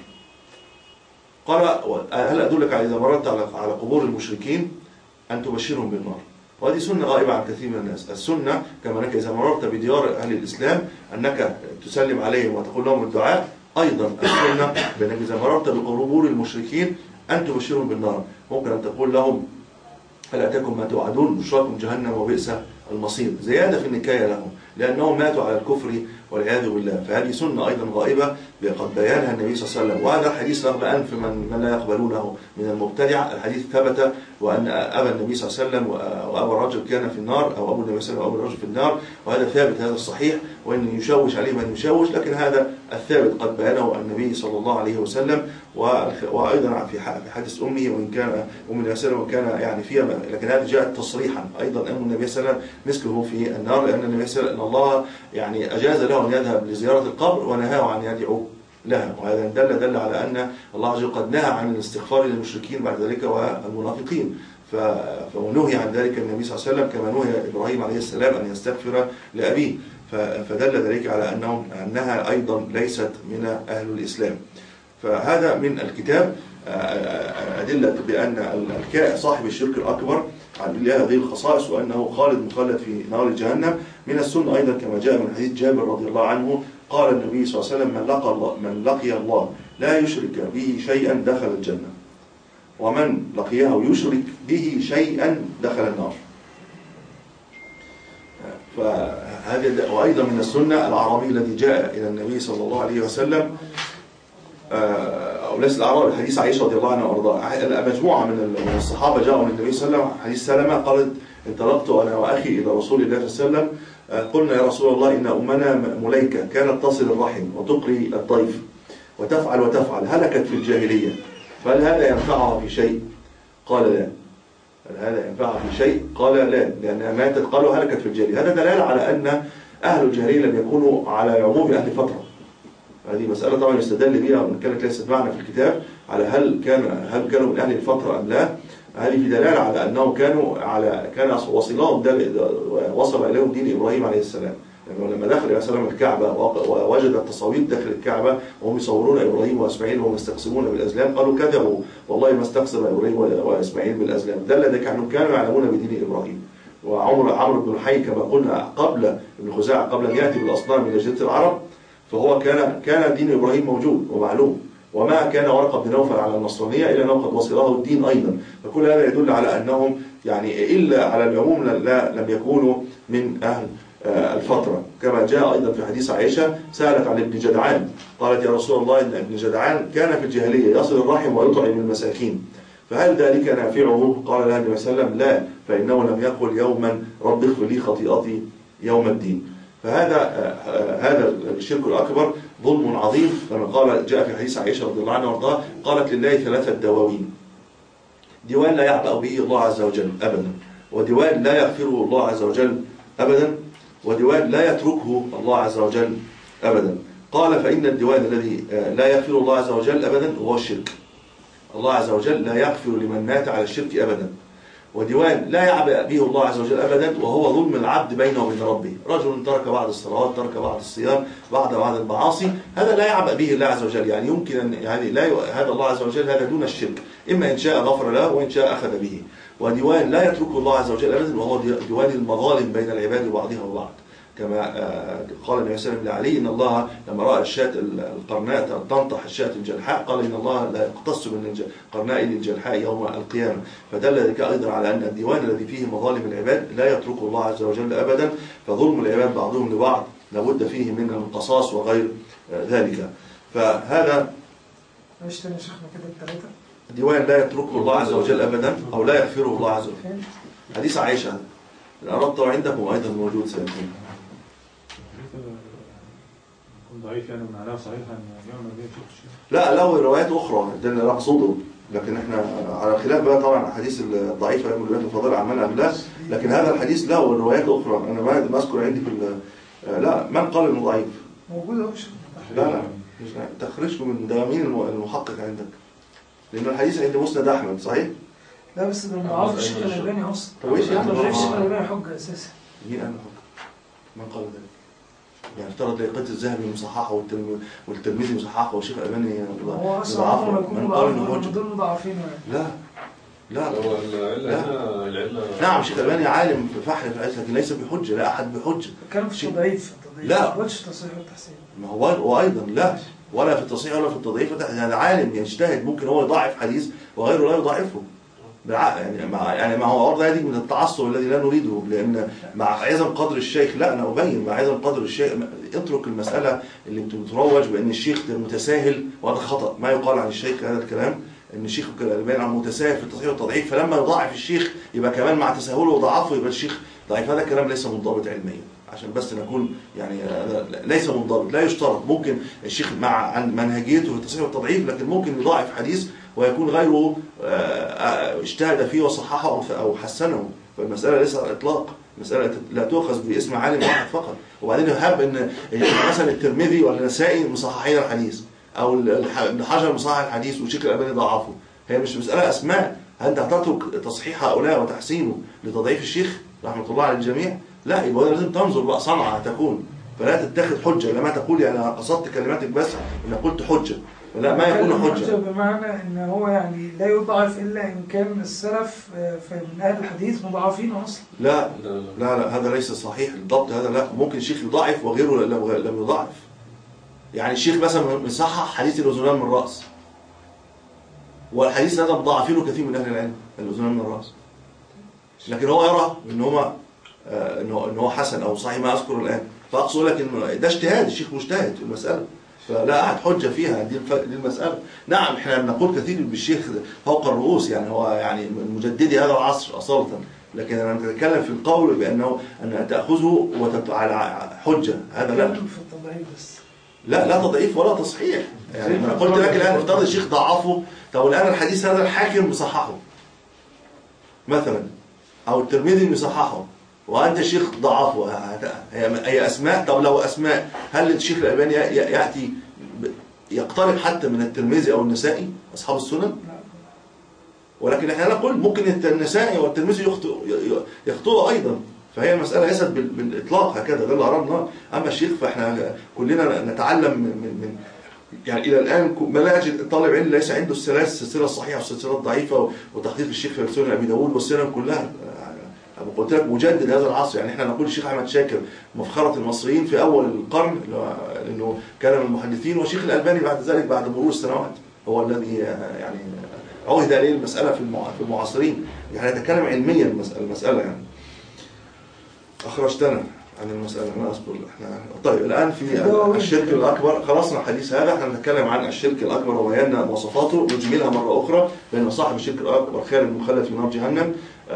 قال: هل أدلك على إذا مررت على قبور المشركين أن تبشرهم بالنار؟ وهذه سنة غائبة عن كثير من الناس. السنة كما أنك إذا مررت بديار أهل الإسلام أنك تسلم عليهم وتقول لهم الدعاء، أيضا السنة بأنك إذا مررت بقبور المشركين أن تبشرهم بالنار. ممكن أن تقول لهم: هل أتاكم ما توعدون؟ بشراكم جهنم وبئس المصير، زيادة في النكاية لهم، لأنهم ماتوا على الكفر والعياذ بالله. فهذه سنة أيضا غائبة قد بيانها النبي صلى الله عليه وسلم. وهذا الحديث رغم أنف من, من لا يقبلونه من المبتدع، الحديث ثبت، وأن أبا النبي صلى الله عليه وسلم وأبا الرجل كان في النار، أو أبو النبي صلى الله عليه وسلم وأبو الرجل في النار، وهذا ثابت، هذا الصحيح، وأن يشوش عليه من يشوش، لكن هذا الثابت قد بيانه النبي صلى الله عليه وسلم. وأيضا في حديث أمه، وإن كان أم النبي صلى الله عليه وسلم كان يعني فيها، لكن هذه جاءت تصريحا أيضا أن النبي صلى الله عليه وسلم مسكه في النار، لأن النبي صلى الله عليه وسلم أن الله يعني أجاز له أن يذهب لزيارة القبر ونهاه عن يدعو لها، وهذا دل دل على أن الله عز وجل قد نهى عن الاستغفار للمشركين بعد ذلك والمنافقين، فنهي عن ذلك النبي صلى الله عليه وسلم، كما نهي إبراهيم عليه السلام أن يستغفر لأبيه، فدل ذلك على أنه أنها أيضا ليست من أهل الإسلام. فهذا من الكتاب أدلة بأن صاحب الشرك الأكبر له هذه الخصائص، وأنه خالد مخلد في نار جهنم. من السنة أيضا كما جاء من حديث جابر رضي الله عنه، قال النبي صلى الله عليه وسلم: من لقى الله, من لقي الله لا يشرك به شيئا دخل الجنة، ومن لقيه يشرك به شيئا دخل النار. فهذا وأيضا من السنة الأعرابي الذي جاء إلى النبي صلى الله عليه وسلم، أو ليس الأعرابي، حديث عائشة رضي الله عنها وأرضاها، مجموعة من الصحابة جاءوا من النبي صلى الله عليه وسلم. حديث سلمة قالت: انطلقت أنا وأخي إلى رسول الله صلى الله عليه وسلم، قلنا: يا رسول الله إن أمنا مليكة كانت تصل الرحم وتقري الضيف وتفعل وتفعل، هلكت في الجاهلية، فهل هذا ينفعها في شيء؟ قال: لا. هل هذا ينفعها في شيء؟ قال: لا، لأنها ماتت. قالوا: هلكت في الجاهلية. هذا دلالة على أن أهل الجاهلية لم يكونوا على عموم أهل فترة. هذه مسألة طبعا يستدل بها، وإن كانت ليست معنا في الكتاب، على هل كان هل كانوا من أهل الفترة أم لا. هذه في دلالة على أنهم كانوا على كان وصلهم وصل إليهم دين إبراهيم عليه السلام، لأنه لما دخل عليه السلام الكعبة ووجد التصاوير داخل الكعبة وهم يصورون إبراهيم وإسماعيل وهم يستقسمون بالأزلام، قالوا: كذبوا والله ما استقسم إبراهيم وإسماعيل بالأزلام. دل ذلك أنهم كانوا يعلمون بدين إبراهيم. وعمر عمرو بن الحي كما قلنا قبل ابن خزاعة قبل أن يأتي بالأصنام إلى جزيرة العرب، فهو كان كان دين إبراهيم موجود ومعلوم، وما كان ورقة بن نوفل على النصرانية إلا أنه قد وصله الدين أيضا. فكل هذا يدل على أنهم يعني إلا على العموم لا لم يكونوا من أهل الفترة، كما جاء أيضا في حديث عائشة سألت عن ابن جدعان قالت يا رسول الله إن ابن جدعان كان في الجاهلية يصل الرحم ويطعم المساكين فهل ذلك نافعه؟ قال لها النبي صلى الله عليه وسلم لا، فإنه لم يقل يوما رب اغفر لي خطيئتي يوم الدين. فهذا هذا الشرك الأكبر ظلم عظيم، كما قال جاء في حديث عائشة رضي الله عنها وارضاها قالت لله ثلاثة دواوين: ديوان لا يعبأ به الله عز وجل أبدا، وديوان لا يغفره الله عز وجل أبدا، وديوان لا يتركه الله عز وجل أبدا. قال فإن الديوان الذي لا يغفره الله عز وجل أبدا هو الشرك. الله عز وجل لا يغفر لمن مات على الشرك أبدا. وديوان لا يعبأ به الله عز وجل أبدا وهو ظلم العبد بينه وبين ربه، رجل ترك بعض الصلوات، ترك بعض الصيام، بعض بعض المعاصي، هذا لا يعبأ به الله عز وجل، يعني يمكن أن يعني لا ي... هذا الله عز وجل هذا دون الشرك، إما إن شاء غفر له وإن شاء أخذ به. وديوان لا يتركه الله عز وجل أبدا وهو ديوان المظالم بين العباد وبعضها وبعض، كما قال النبي صلى الله عليه وسلم لعلي إن الله لما رأى الشاة القرناء تنطح الشاة الجلحاء قال إن الله لا يقتص من القرناء للجلحاء يوم القيامة، فدل ذلك أيضا على أن الديوان الذي فيه مظالم العباد لا يتركه الله عز وجل أبدا، فظلم العباد بعضهم لبعض لابد فيه من القصاص وغير ذلك. فهذا الديوان لا يتركه الله عز وجل أبدا أو لا يغفره الله عز وجل. حديث عائشة إن أردت عندكم أيضا موجود سيكون ضعيف يعني معناه صحيح ان لا له روايات اخرى ده اللي اقصده، لكن احنا على خلاف بقى طبعا الاحاديث الضعيفه من روايات الفضائل عمالها قبلها، لكن هذا الحديث له روايات اخرى انا ما اذكر عندي في لا من قال انه ضعيف موجود اهو. لا لا مش تخرجه من ده مين المحقق عندك؟ لان الحديث عند مسند احمد صحيح؟ لا بس ده ما عرفش الشيخ الالباني اصلا. طب ايش يعني؟ ما عرفش الشيخ الالباني حجه اساسا. مين قال حجه؟ من قال ذلك؟ يعني افترض لقيت الذهبي مصححه والترمذي مصححه والشيخ الالباني هو اصلا من قال انه حجه دول مضاعفين لا لا هو العله العله نعم الشيخ الالباني عالم في فحر في الحديث لكن ليس بحجه، لا احد بحجه. كان في التضعيف لا ما قلتش تصحيح والتحسين، ما هو وايضا لا ولا في التصحيح ولا في التضعيف، هذا عالم يجتهد ممكن هو يضاعف حديث وغيره لا يضاعفه بالعقل يعني مع يعني ما هو برضه هذه من التعصب الذي لا نريده، لان مع عظم قدر الشيخ لا انا ابين مع عظم قدر الشيخ اترك المساله اللي بتروج بان الشيخ متساهل، وهذا خطا. ما يقال عن الشيخ هذا الكلام ان الشيخ الالباني عن متساهل في التصحيح والتضعيف، فلما يضاعف الشيخ يبقى كمان مع تساهله وضعفه يبقى الشيخ ضعيف، هذا الكلام ليس منضبط علميا عشان بس نكون يعني ليس منضبط. لا يشترط، ممكن الشيخ مع عن منهجيته في التصحيح والتضعيف لكن ممكن يضاعف حديث ويكون غيره اجتهد فيه وصححه او حسنه، فالمساله ليس على الاطلاق، مساله لا تؤخذ باسم عالم واحد فقط. وبعدين يهب ان مثلا الترمذي ولا النسائي مصححين الحديث او ابن حجر مصحح الحديث والشيخ الالباني ضعفه، هي مش مساله اسماء. هل انت هتترك تصحيح هؤلاء وتحسينه لتضعيف الشيخ رحمه الله على الجميع؟ لا، يبقى لازم تنظر بقى صنعه تكون، فلا تتخذ حجه لما تقول يعني انا قصدت كلماتك بس ان قلت حجه، لا ما يكون حجه. بمعنى ان هو يعني لا يضعف الا ان كان السلف من اهل الحديث مضاعفين اصلا. لا لا لا هذا ليس صحيح الضبط، هذا لا، ممكن الشيخ يضاعف وغيره لم يضاعف. يعني الشيخ مثلا مصحح حديث الاذنان من الراس، والحديث هذا مضاعفينه كثير من اهل العلم الاذنان من الراس، لكن هو يرى ان هو انه ان هو حسن او صحيح ما اذكر الان، فاقصد لك انه ده اجتهاد، الشيخ مجتهد في المساله فلا احد حجه فيها دي المساله. نعم احنا بنقول كثير بالشيخ فوق الرؤوس، يعني هو يعني مجددي هذا العصر اصاله، لكن انا نتكلم في القول بانه ان تاخذه على حجه، هذا لا في التضعيف بس لا لا تضعيف ولا تصحيح. يعني انا قلت لك الان افترض الشيخ ضعفه، طب الان الحديث هذا الحاكم مصححه مثلا او الترمذي مصححه وانت شيخ ضعفه، هي اسماء. طب لو اسماء هل الشيخ الالباني ياتي يقترب حتى من الترمذي او النسائي اصحاب السنن؟ ولكن احنا نقول ممكن النسائي والترمذي يخطئ يخطئوا ايضا، فهي المساله ليست بالاطلاق هكذا، ده اللي اردنا. اما الشيخ فاحنا كلنا نتعلم من, من يعني الى الان ما لا يجد طالب علم ليس عنده السلسله الصحيحه والسلسله الضعيفه وتحقيق الشيخ في سنن ابي داوود والسنن كلها. قلت لك مجدد هذا العصر، يعني احنا نقول الشيخ احمد شاكر مفخره المصريين في اول القرن لانه كان من المحدثين، والشيخ الالباني بعد ذلك بعد مرور السنوات هو الذي يعني عهد عليه المساله في المعاصرين، يعني نتكلم علميا المساله يعني. اخرجتنا عن المسألة أنا أصبر احنا طيب الآن في الشرك الأكبر. خلصنا الحديث هذا، احنا نتكلم عن الشرك الأكبر وبينا مواصفاته، نجملها مرة أخرى بأن صاحب الشرك الأكبر خالد مخلد في نار جهنم.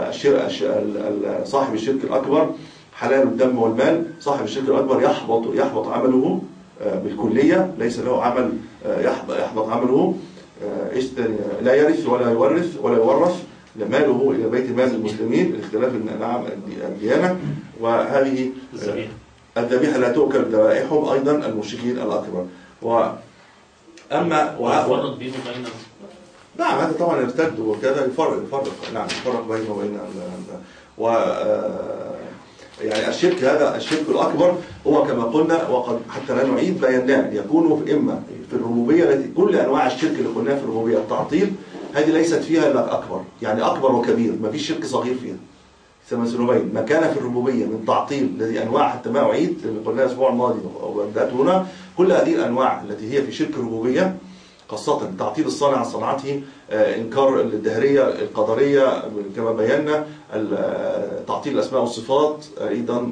صاحب الشرك الأكبر حلال الدم والمال. صاحب الشرك الأكبر يحبط يحبط عمله بالكلية، ليس له عمل يحبط عمله. ايش لا يرث ولا يورث ولا يورث ماله إلى بيت مال المسلمين لاختلاف نعم الديانة. وهذه الذبيحة لا تؤكل ذبائحهم أيضا المشركين الأكبر. وأما ويفرق بينه وبين نعم هذا طبعا يرتد وكذا يفرق يفرق نعم يفرق بينه وبين و يعني الشرك هذا الشرك الأكبر هو كما قلنا وقد حتى لا نعيد بيناه يكون في إما في الربوبية التي كل أنواع الشرك اللي قلناها في الربوبية التعطيل هذه ليست فيها إلا أكبر، يعني أكبر وكبير، ما فيش شرك صغير فيها. سنبين ما كان في الربوبية من تعطيل الذي أنواع حتى ما أعيد اللي قلناها الأسبوع الماضي وبدأت هنا، كل هذه الأنواع التي هي في شرك الربوبية خاصة تعطيل الصانع عن صنعته، إنكار الدهرية القدرية كما بينا، تعطيل الأسماء والصفات، أيضا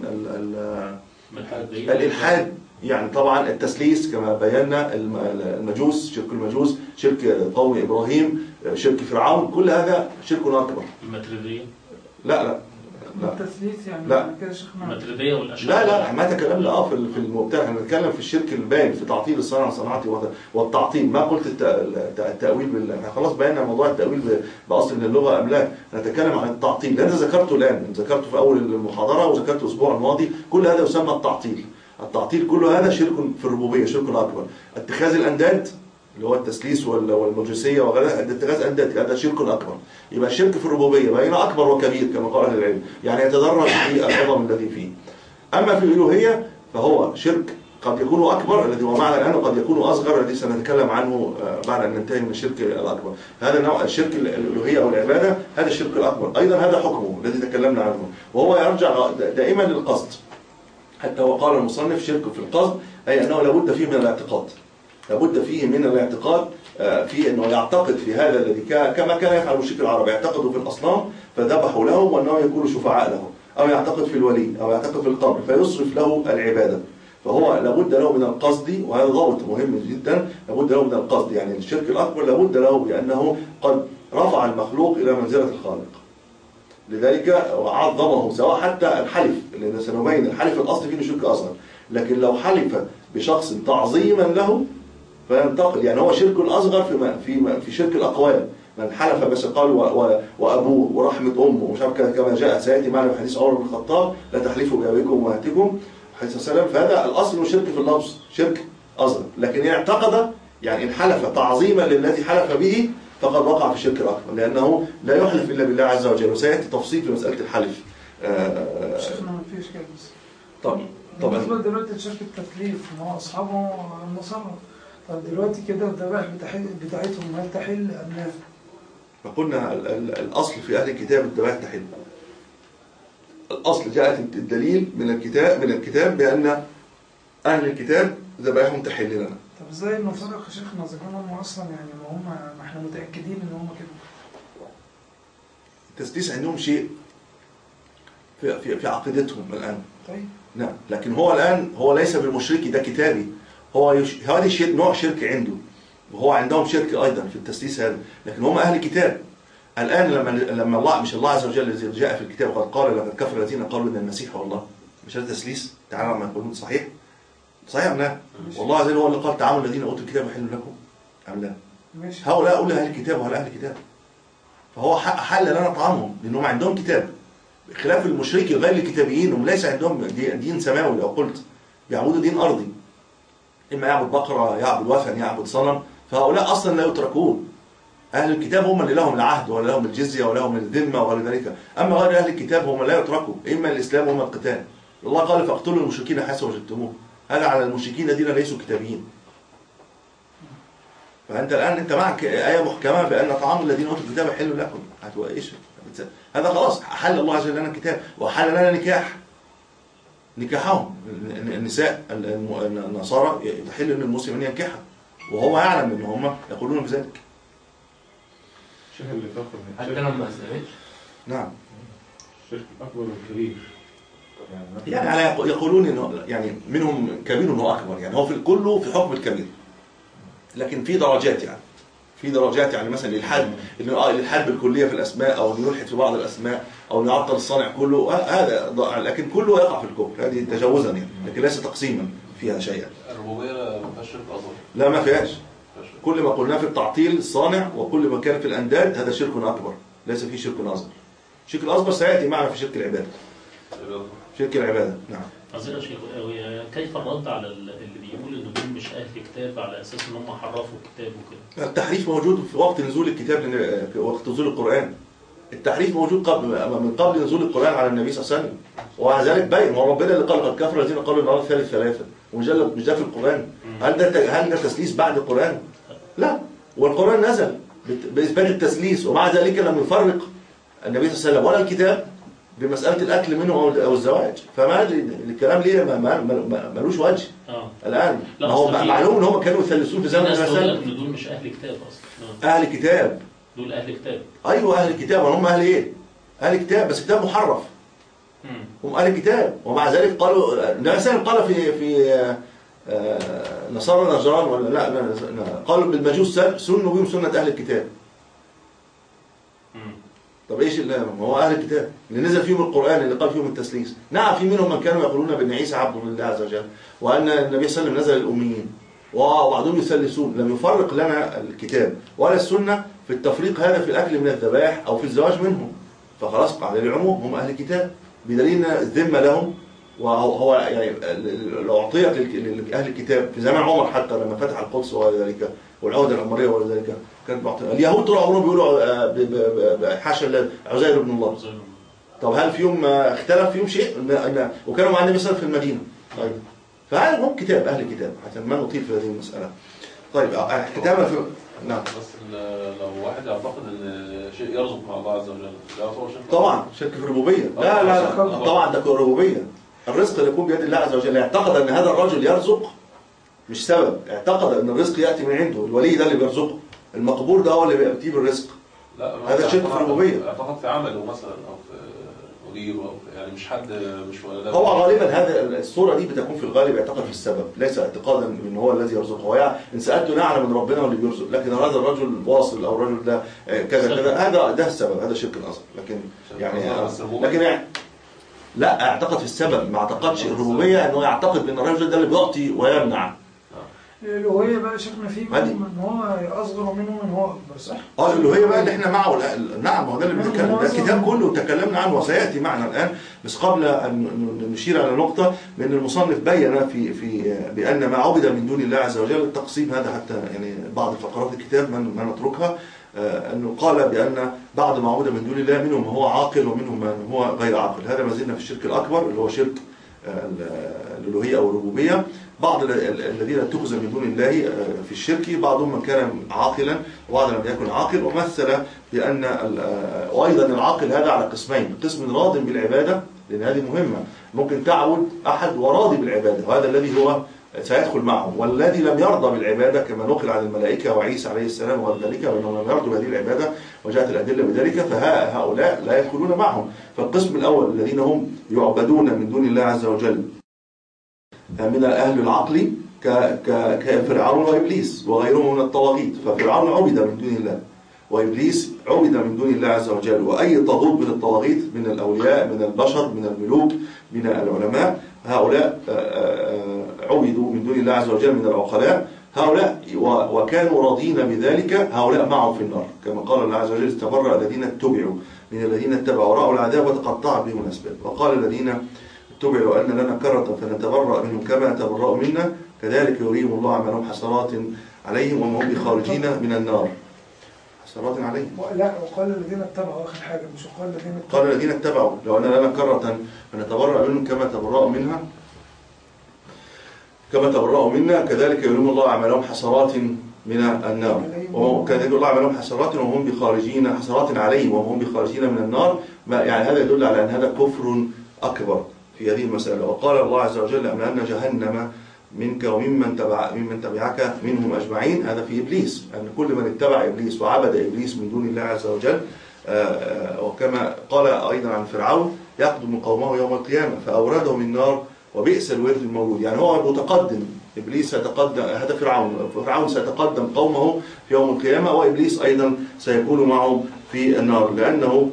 الإلحاد، يعني طبعا التسليس كما بينا، المجوس شرك المجوس، شرك قوم إبراهيم، شرك فرعون، كل هذا شرك أكبر. الماتريدية؟ لا لا التثليث يعني لا كده شيخنا الماتريدية والأشياء. لا لا ما تكلمنا اه في في المبتدع، احنا بنتكلم في الشرك الباين في تعطيل الصنعة صناعتي والتعطيل. ما قلت التأويل بال احنا خلاص بينا موضوع التأويل بأصل من اللغة أم لا، نتكلم عن التعطيل لأن ذكرته الآن، ذكرته في أول المحاضرة وذكرته الأسبوع الماضي. كل هذا يسمى التعطيل. التعطيل كله هذا شرك في الربوبية، شرك أكبر. اتخاذ الأنداد اللي هو التسليس والمجوسية وغيرها، اتخاذ أنداد هذا شرك أكبر. يبقى الشرك في الربوبية بين أكبر وكبير كما قال أهل العلم، يعني يتدرج في العظم الذي فيه. أما في الألوهية فهو شرك قد يكون أكبر الذي هو معنا الآن، وقد يكون أصغر الذي سنتكلم عنه بعد أن ننتهي من الشرك الأكبر. هذا نوع الشرك الألوهية أو العبادة، هذا الشرك الأكبر. أيضا هذا حكمه الذي تكلمنا عنه، وهو يرجع دائما للقصد. حتى وقال المصنف شرك في القصد، أي أنه لابد فيه من الاعتقاد، لابد فيه من الاعتقاد في أنه يعتقد في هذا الذي كما كان يفعل المشرك العرب، يعتقدوا في الأصنام فذبحوا لهم وأنهم يكونوا شفعاء لهم، أو يعتقد في الولي أو يعتقد في القبر فيصرف له العبادة. فهو لابد له من القصد، وهذا ضابط مهم جدا، لابد له من القصد. يعني الشرك الأكبر لابد له بأنه قد رفع المخلوق إلى منزلة الخالق، لذلك عظمه. سواء حتى الحلف، لأن سنبين الحلف الأصل فيه شرك أصغر، لكن لو حلف بشخص تعظيما له فينتقل، يعني هو شرك أصغر في في في شرك الأقوال. من حلف بس قال وأبوه ورحمة أمه ومش عارف كما جاء سيأتي معنا في حديث عمر بن الخطاب لا تحلفوا بأبيكم وأمهاتكم حديث السلام. فهذا الأصل شرك في اللفظ، شرك أصغر. لكن اعتقد يعني إن حلف تعظيما للذي حلف به فقد وقع في الشرك الأكبر، لأنه لا يحلف إلا بالله عز وجل. وسيأتي تفصيل في مسألة الحلف. شيخنا ما فيش كده بس. طبعا طبعا بالنسبة دلوقتي لشرك التكليف ما هو أصحابه النصارى. طب دلوقتي كده الذبائح بتاعتهم هل تحل أم لا؟ فقلنا الأصل في أهل الكتاب الذبائح تحل. الأصل جاءت الدليل من الكتاب من الكتاب بأن أهل الكتاب ذبائحهم تحل لنا. طب ازاي نفرق يا شيخنا اذا كانوا هم اصلا يعني ما هم ما احنا متأكدين ان هم كده؟ التسديس عندهم شيء في في في عقيدتهم الآن. طيب. نعم، لكن هو الآن هو ليس بالمشركي، ده كتابي. هو يش... هذا شيء نوع شرك عنده، وهو عندهم شرك أيضا في التسديس هذا، لكن هم أهل كتاب. الآن لما لما الله مش الله عز وجل الذي جاء في الكتاب وقد قال لقد كفر الذين قالوا إن المسيح هو الله، مش هذا تسليس؟ تعالوا ما يقولون صحيح؟ صحيح أم لا؟ والله عز وجل هو اللي قال تعالوا الذين أوتوا الكتاب حل لكم أم لا؟ هؤلاء أولى أهل الكتاب وهؤلاء أهل الكتاب. فهو حل لنا طعامهم لأنهم عندهم كتاب، بخلاف المشركين غير الكتابيين هم ليس عندهم دين سماوي. لو قلت بيعبدوا دين أرضي، إما يعبد بقرة، يعبد وثن، يعبد صنم، فهؤلاء أصلا لا يتركون. أهل الكتاب هم اللي لهم العهد ولا لهم الجزية ولا لهم الذمة ولا ذلك. أما غير أهل الكتاب هم لا يتركوا، إما الإسلام وإما القتال. الله قال فاقتلوا المشركين حيث وجدتموه. هذا على المشركين الذين ليسوا كتابيين. فأنت الآن أنت معك آية محكمة بأن طعام الذين أوتوا الكتاب حل لكم. هتبقى إيش؟ هذا خلاص حل الله عز وجل لنا الكتاب وحل لنا نكاح نكاحهم. النساء النصارى يحل للمسلم أن ينكحها وهو يعلم أن هم يقولون بذلك. الشرك اللي فخر حتى لما ما أسلمتش. نعم. الشرك الأكبر والكبير. يعني على يقولون انه يعني منهم كبير واكبر، يعني هو في كله في حكم الكبير، لكن في درجات، يعني في درجات، يعني مثلا الالحاد، انه اه الالحاد بالكليه في الاسماء، او انه يلحد في بعض الاسماء، او انه يعطل الصانع كله، هذا لكن كله يقع في الكفر، هذه تجاوزا يعني، لكن ليس تقسيما فيها شيئا. الربوبيه ما فيهاش شرك اصغر؟ لا ما فيهاش. كل ما قلناه في التعطيل الصانع وكل ما كان في الانداد هذا شرك اكبر، ليس فيه شرك اصغر. الشرك الاصغر سياتي معنا في شرك العباده. شرك العباده، نعم. عايزين يا شيخ، كيف الرد على اللي بيقول ان دول مش اهل كتاب على اساس ان هم حرفوا الكتاب وكده؟ التحريف موجود في وقت نزول الكتاب، في وقت نزول القرآن. التحريف موجود قبل من قبل نزول القرآن على النبي صلى الله عليه وسلم، ومع ذلك باين، هو ربنا اللي قال قد كفر الذين قالوا النار الثالث ثلاثة، ومش ده في القرآن. هل ده هل ده تسليس بعد القرآن؟ لا، والقرآن نزل بإثبات التسليس، ومع ذلك لم يفرق النبي صلى الله عليه وسلم ولا الكتاب بمسألة الأكل منه أو الزواج، فما الكلام ليه ملوش وجه الآن. ما هو معلوم إن هم كانوا يثلثون في زمن النبي صلى الله عليه وسلم. دول مش أهل كتاب أصلا. أهل كتاب. دول أهل كتاب. أيوه أهل كتاب، هم أهل إيه؟ أهل كتاب، بس كتاب محرف. هم أهل كتاب، ومع ذلك قالوا النبي صلى الله عليه وسلم قال في في نصارى نجران ولا لا، قالوا بالمجوس سنوا بهم سنة أهل الكتاب. طب ايش اللي هو اهل الكتاب اللي نزل فيهم القران اللي قال فيهم التسليس؟ نعم في منهم من كانوا يقولون بان عيسى عبد الله عز وجل، وان النبي صلى الله عليه وسلم نزل الاميين، وبعضهم يسلسون. لم يفرق لنا الكتاب ولا السنه في التفريق هذا في الاكل من الذبائح او في الزواج منهم، فخلاص قاعده العموم هم اهل الكتاب بدليل الذمه لهم. وهو يعني لو اعطيت لاهل الكتاب في زمان عمر حتى لما فتح القدس وذلك والعهده العمريه وذلك كانت معطيه. اليهود طول عمرهم بيقولوا حاشا الله عزير ابن الله. طب هل فيهم اختلف فيهم شيء؟ وكانوا مع النبي صلى الله عليه وسلم في المدينه. طيب فهذا هم كتاب اهل الكتاب، عشان ما نطيل في هذه المساله. طيب ختاما في نعم. بس لو واحد يعتقد ان شيء يرزق مع الله عز وجل ده هو شرك؟ طبعا شرك في الربوبيه. لا لا لا طبعا ده ربوبيه. الرزق اللي يكون بيد الله عز وجل، يعتقد ان هذا الرجل يرزق مش سبب، اعتقد ان الرزق ياتي من عنده، الولي ده اللي بيرزقه، المقبور ده هو اللي بيأتيه بالرزق. لا هذا شرك في الربوبيه. اعتقد في عمله مثلا او في مديره او في يعني مش حد مش ولا هو غالبا هذا الصوره دي بتكون في الغالب يعتقد في السبب، ليس اعتقادا ان هو الذي يرزقه. هو يعني ان سالته نعلم ان ربنا هو اللي بيرزق، لكن هذا الرجل واصل او الرجل ده كذا كذا، هذا ده السبب، هذا شرك الاصل. لكن يعني لكن يعني لا اعتقد في السبب، ما اعتقدش الربوبيه انه يعتقد ان الرجل ده اللي بيعطي ويمنع. الالوهيه بقى شفنا فيه ان هو اصغر منه من هو اكبر، صح؟ اه الالوهيه بقى اللي احنا معه. نعم هو ده اللي بنتكلم، ده الكتاب كله تكلمنا عنه وسياتي معنا الان. بس قبل ان نشير على نقطه، بان المصنف بين في في بان ما عبد من دون الله عز وجل، التقسيم هذا حتى يعني بعض فقرات الكتاب ما نتركها، انه قال بان بعض ما عبد من دون الله منهم هو عاقل ومنهم من هو غير عاقل. هذا ما زلنا في الشرك الاكبر اللي هو شرك الالوهيه او الربوبيه. بعض الذين اتخذوا من دون الله في الشرك بعضهم من كان عاقلا وبعض لم يكن عاقل، ومثل بان وايضا العاقل هذا على قسمين، قسم راض بالعباده لان هذه مهمه، ممكن تعبد احد وراضي بالعباده وهذا الذي هو سيدخل معهم، والذي لم يرضى بالعباده كما نقل عن الملائكه وعيسى عليه السلام وغير ذلك بانهم لم يرضوا بهذه العباده وجاءت الادله بذلك، فهؤلاء لا يدخلون معهم. فالقسم الاول الذين هم يعبدون من دون الله عز وجل من أهل العقل كفرعون وإبليس وغيرهم من الطواغيت. ففرعون عبد من دون الله، وإبليس عبد من دون الله عز وجل، وأي طاغوت من الطواغيت من الأولياء من البشر من الملوك من العلماء، هؤلاء عبدوا من دون الله عز وجل من العقلاء. هؤلاء وكانوا راضين بذلك، هؤلاء معهم في النار، كما قال الله عز وجل استبرأ الذين اتبعوا من الذين اتبعوا ورأوا العذاب وتقطعت بهم الأسباب. وقال الذين اتبعوا أن لنا كرة فنتبرأ منهم كما تبرأوا منا كذلك يريهم الله أعمالهم حسرات عليهم وما هم بخارجين من النار. حسرات عليهم. لا وقال الذين اتبعوا آخر حاجة، مش قال الذين اتبعوا. قال الذين اتبعوا لو أن لنا كرة فنتبرأ منهم كما تبرأوا منها كما تبرأوا منا كذلك يريهم الله أعمالهم حسرات من النار وكذلك الله أعمالهم حسرات وهم بخارجين حسرات عليهم وهم بخارجين من النار. يعني هذا يدل على أن هذا كفر أكبر في هذه المسألة. وقال الله عز وجل أملأن جهنم منك وممن تبع ممن تبعك منهم أجمعين. هذا في إبليس، أن كل من اتبع إبليس وعبد إبليس من دون الله عز وجل. وكما قال أيضا عن فرعون يقدم قومه يوم القيامة فأوردهم النار وبئس الورد الموجود. يعني هو متقدم، إبليس سيتقدم، هذا فرعون، فرعون سيتقدم قومه في يوم القيامة، وإبليس أيضا سيكون معهم في النار، لأنه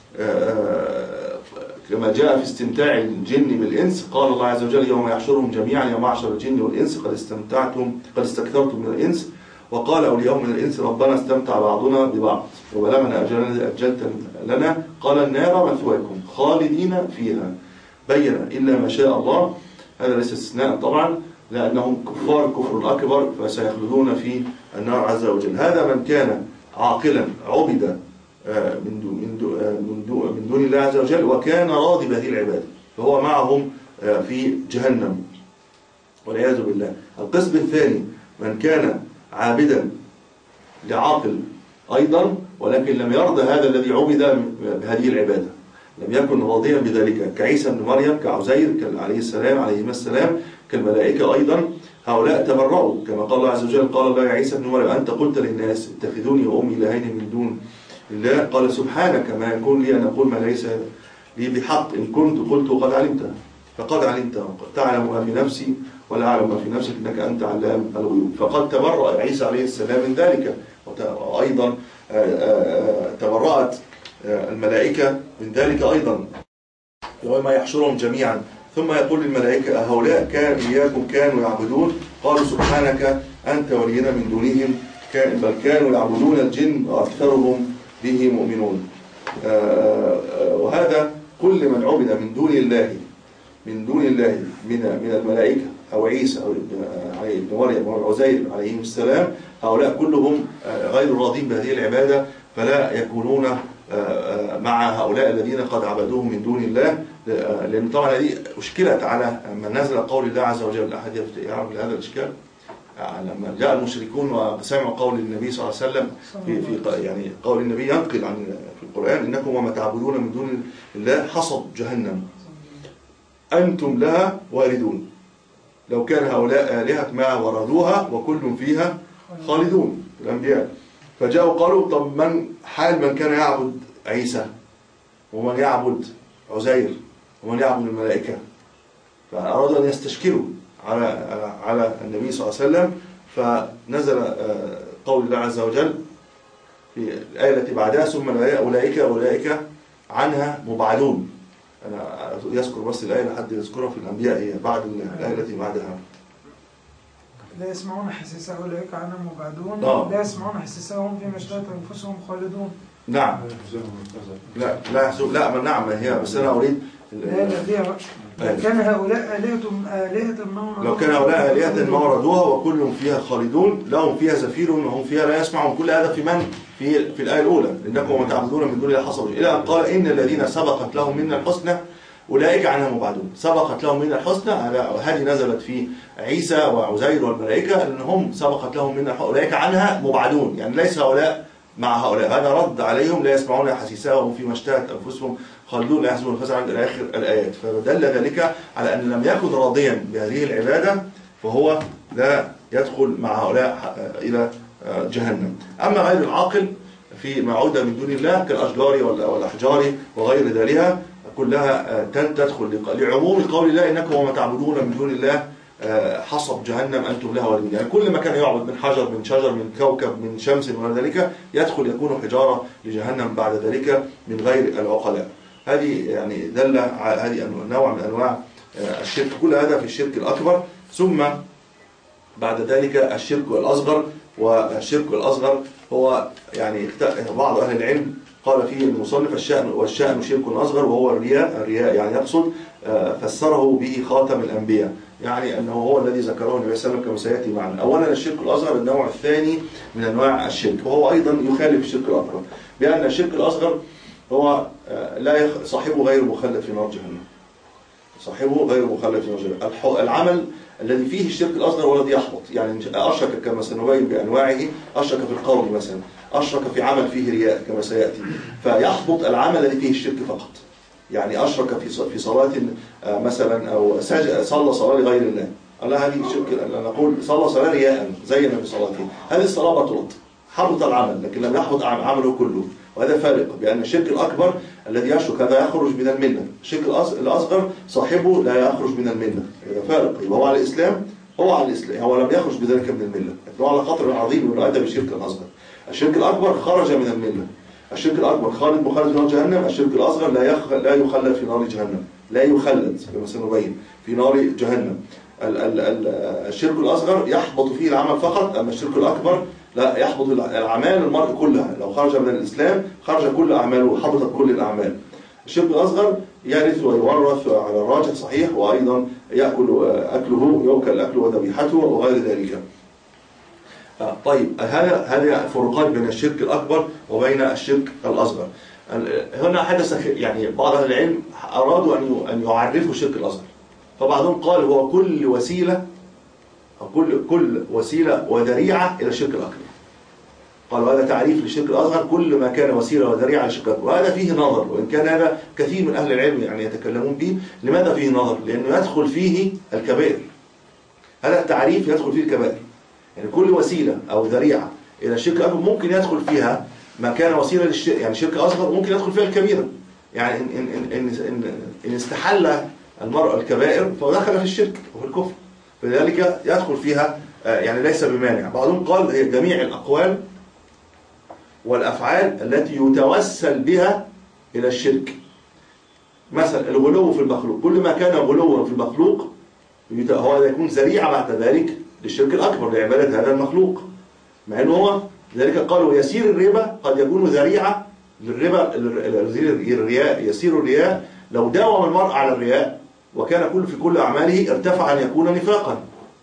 كما جاء في استمتاع الجن بالإنس قال الله عز وجل يوم يحشرهم جميعا يا معشر الجن والإنس قد استمتعتم قد استكثرتم من الإنس وقال أولياء من الإنس ربنا استمتع بعضنا ببعض وبلغنا أجلنا أجلت لنا قال النار مثواكم خالدين فيها بين إلا ما شاء الله. هذا ليس استثناء طبعا، لأنهم كفار الكفر الأكبر فسيخلدون في النار عز وجل. هذا من كان عاقلا عبد من دون, من, دون من, دون من دون الله عز وجل وكان راضي بهذه العبادة، فهو معهم في جهنم والعياذ بالله. القسم الثاني من كان عابدا لعاقل أيضا ولكن لم يرضى هذا الذي عبد بهذه العبادة، لم يكن راضيا بذلك، كعيسى بن مريم كعزير عليه السلام عليهما السلام كالملائكة أيضا. هؤلاء تبرؤوا كما قال الله عز وجل قال الله يا عيسى بن مريم أنت قلت للناس اتخذوني وأمي إلهين من دون الله قال سبحانك ما يكون لي أن أقول ما ليس لي بحق إن كنت قلت قد علمت فقد علمت تعلم ما في نفسي ولا أعلم ما في نفسك إنك أنت علام الغيوب. فقد تبرأ عيسى عليه السلام من ذلك، وأيضا تبرأت الملائكة من ذلك أيضا وما يحشرهم جميعا ثم يقول للملائكة هؤلاء كان إياكم كانوا يعبدون قالوا سبحانك أنت ولينا من دونهم بل كانوا يعبدون الجن وأكثرهم به مؤمنون. وهذا كل من عبد من دون الله من دون الله من من الملائكة أو عيسى أو ابن مريم أو عزير عليهم السلام هؤلاء كلهم غير راضين بهذه العبادة فلا يكونون مع هؤلاء الذين قد عبدوهم من دون الله. لأن طبعا هذه أشكلت على من نزل قول الله عز وجل. أحد يعرف هذا الإشكال؟ لما جاء المشركون وسمعوا قول النبي صلى الله عليه وسلم في, في يعني قول النبي ينقل عن في القرآن إنكم وما تعبدون من دون الله حصب جهنم أنتم لها واردون لو كان هؤلاء آلهة ما وردوها وكل فيها خالدون الأنبياء. فجاءوا قالوا طب من حال من كان يعبد عيسى ومن يعبد عزير ومن يعبد الملائكة، فأرادوا أن يستشكلوا على على النبي صلى الله عليه وسلم. فنزل قول الله عز وجل في الآية التي بعدها ثم أولئك أولئك عنها مبعدون. أنا يذكر بس الآية لحد يذكرها في الأنبياء هي بعد الآية التي بعدها لا يسمعون حسيسها أولئك عنها مبعدون آه. لا يسمعون حسيسها هم فيما اشتهت أنفسهم خالدون. نعم لا لا يحسب لا نعم هي بس أنا أريد لا لا فيها بقى كان هؤلاء آلهة آلهة ما لو كان هؤلاء آلهة ما وردوها وكلهم فيها خالدون لهم فيها زفير وهم فيها لا يسمعون. كل هذا في من في في الآية الأولى إنكم وما تعبدون من دون الله حصب إلى أن قال إن الذين سبقت لهم منا الحسنى أولئك عنها مبعدون. سبقت لهم منا الحسنى هذه نزلت في عيسى وعزير والملائكة أنهم سبقت لهم منا أولئك عنها مبعدون، يعني ليس هؤلاء مع هؤلاء. هذا رد عليهم لا يسمعون حسيسها وهم فيما اشتهت أنفسهم خالدون لا يحزنون الفزع إلى آخر الآيات. فدل ذلك على أن لم يكن راضيا بهذه العبادة فهو لا يدخل مع هؤلاء إلى جهنم. أما غير العاقل في معودة من دون الله كالأشجار والأحجار وغير ذلك كلها تدخل لعموم قول الله إنكم وما تعبدون من دون الله حصب جهنم أنتم لها واردون. يعني كل ما كان يعبد من حجر من شجر من كوكب من شمس وغير ذلك يدخل يكون حجارة لجهنم بعد ذلك من غير العقلاء. هذه يعني دل هذه نوع من أنواع الشرك. كل هذا في الشرك الأكبر. ثم بعد ذلك الشرك الأصغر. والشرك الأصغر هو يعني بعض أهل العلم قال فيه المصنف الشأن والشأن شرك أصغر وهو الرياء. الرياء يعني يقصد فسره به خاتم الأنبياء، يعني أنه هو الذي ذكره النبي صلى الله عليه وسلم كما سيأتي معنا. أولا الشرك الأصغر النوع الثاني من أنواع الشرك وهو أيضا يخالف الشرك الأكبر بأن الشرك الأصغر هو لا صاحبه غير مخلد في نار جهنم. صاحبه غير مخلد في نار جهنم. العمل الذي فيه الشرك الأصغر هو الذي يحبط، يعني أشرك كما سنبين بأنواعه، أشرك في القول مثلا، أشرك في عمل فيه رياء كما سيأتي، فيحبط العمل الذي فيه الشرك فقط. يعني أشرك في في صلاة مثلا أو صلى صلاة لغير الله، الله هذه شرك. نقول صلى صلاة رياء زين بصلاته، هذه الصلاة بطلت، حبط العمل لكن لم يحبط عمله كله. وهذا فارق بأن الشرك الأكبر الذي يشرك هذا يخرج من الملة. الشرك الأصغر صاحبه لا يخرج من الملة، هذا فارق. يبقى هو على الإسلام، هو على الإسلام، هو لم يخرج بذلك من الملة، لكنه على خطر عظيم من هذا بالشرك الأصغر. الشرك الأكبر خرج من الملة. الشرك الأكبر خالد مخلد في نار جهنم، الشرك الأصغر لا يخ... لا يخلد في نار جهنم، لا يخلد كما سنبين في نار جهنم. ال... ال... ال... الشرك الأصغر يحبط فيه العمل فقط، أما الشرك الأكبر لا يحبط الأعمال المرء كلها. لو خرج من الإسلام خرج كل أعماله، حبطت كل الأعمال. الشرك الأصغر يرث ويورث على الراجح صحيح، وأيضا يأكل أكله يؤكل أكله وذبيحته وغير ذلك. طيب هذا هذه فروقات بين الشرك الأكبر وبين الشرك الأصغر. هنا حدث يعني بعض أهل العلم أرادوا أن أن يعرفوا الشرك الأصغر، فبعضهم قال هو كل وسيلة أو كل كل وسيلة وذريعة إلى الشرك الأكبر. قالوا هذا تعريف للشرك الأصغر، كل ما كان وسيلة وذريعة للشرك الأكبر. وهذا فيه نظر، وإن كان هذا كثير من أهل العلم يعني يتكلمون به. لماذا فيه نظر؟ لأنه يدخل فيه الكبائر. هذا التعريف يدخل فيه الكبائر، يعني كل وسيلة أو ذريعة إلى الشرك الأكبر ممكن يدخل فيها ما كان وسيلة للشرك، يعني شرك أصغر ممكن يدخل فيها الكبيرة. يعني إن, إن, إن, إن, إن استحل المرء الكبائر فدخل في الشرك وفي الكفر، فلذلك يدخل فيها يعني ليس بمانع. بعضهم قال هي جميع الأقوال والأفعال التي يتوسل بها إلى الشرك. مثلا الغلو في المخلوق، كل ما كان غلوا في المخلوق هو يكون ذريعة بعد ذلك للشرك الأكبر لعبادة هذا المخلوق. مع أنه هو ذلك قالوا يسير الربا قد يكون ذريعة للربا الرياء. يسير الرياء لو داوم المرء على الرياء وكان كل في كل أعماله ارتفع أن يكون نفاقا،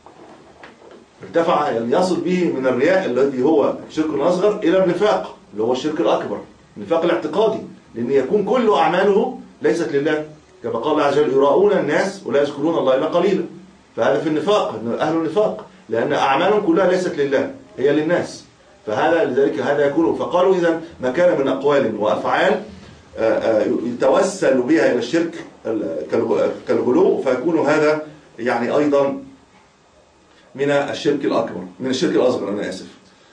ارتفع أن يصل به من الرياء الذي هو شرك أصغر إلى النفاق اللي هو الشرك الأكبر، النفاق الاعتقادي، لأن يكون كل أعماله ليست لله، كما قال الله عز وجل يراؤون الناس ولا يذكرون الله إلا قليلا. فهذا في النفاق، أهل النفاق، لأن أعمالهم كلها ليست لله، هي للناس. فهذا لذلك هذا يكون. فقالوا إذا ما كان من أقوال وأفعال يتوسل بها إلى الشرك كالغلو فيكون هذا يعني أيضا من الشرك الأكبر، من الشرك الأصغر أنا آسف.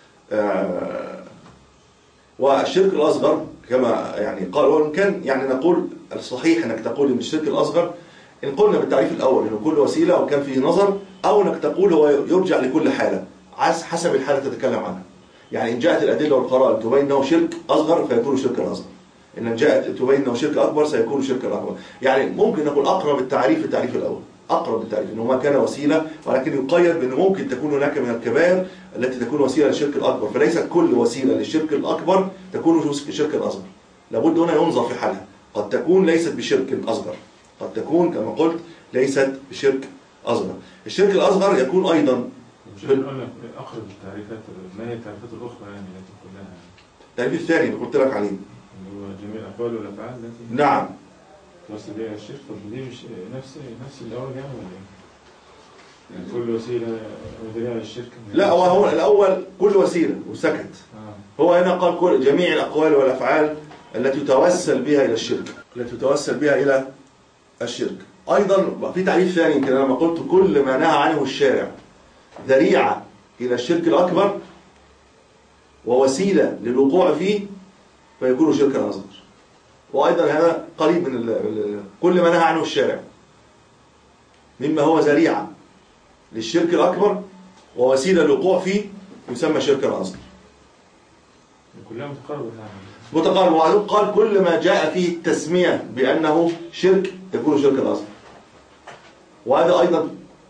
والشرك الأصغر كما يعني قال، وإن كان يعني نقول الصحيح أنك تقول إن الشرك الأصغر إن قلنا بالتعريف الأول إنه كل وسيلة وكان فيه نظر، أو أنك تقول هو يرجع لكل حالة حسب الحالة تتكلم عنها. يعني إن جاءت الأدلة والقرائن تبين أنه شرك أصغر فيكون شركا أصغر، إن جاءت تبين أنه شرك أكبر سيكون شركا أكبر. يعني ممكن نقول أقرب التعريف التعريف الأول، أقرب التعريف إنه ما كان وسيلة، ولكن يقيد بأنه ممكن تكون هناك من الكبائر التي تكون وسيلة للشرك الأكبر، فليست كل وسيلة للشرك الأكبر تكون شركا أصغر. لابد هنا ينظر في حالها، قد تكون ليست بشرك أصغر، قد تكون كما قلت ليست بشرك أصغر. الشرك الأصغر يكون أيضا مش قلنا أقرب التعريفات، ما هي التعريفات الأخرى يعني التي كلها؟ التعريف الثاني اللي قلت لك عليه، اللي هو جميع الأقوال والأفعال التي نعم توصل بها الشرك. طب دي مش نفس نفس الأول يعني ولا إيه؟ يعني كل وسيلة وذريعة للشرك؟ لا، وهو الأول كل وسيلة وسكت. آه. هو هنا قال كل جميع الأقوال والأفعال التي توسل بها إلى الشرك، التي توسل بها إلى الشرك. أيضا في تعريف ثاني يمكن أنا ما قلت كل ما نهى عنه الشارع ذريعة إلى الشرك الأكبر ووسيلة للوقوع فيه فيكون شركا أصغر. وأيضا هذا قريب من ال... كل ما نهى عنه الشارع مما هو ذريعة للشرك الأكبر ووسيلة للوقوع فيه يسمى شركا أصغر. كلها متقاربة يعني. متقارب. وعلوم قال كل ما جاء فيه التسمية بأنه شرك يكون شركا أصغر. وهذا أيضا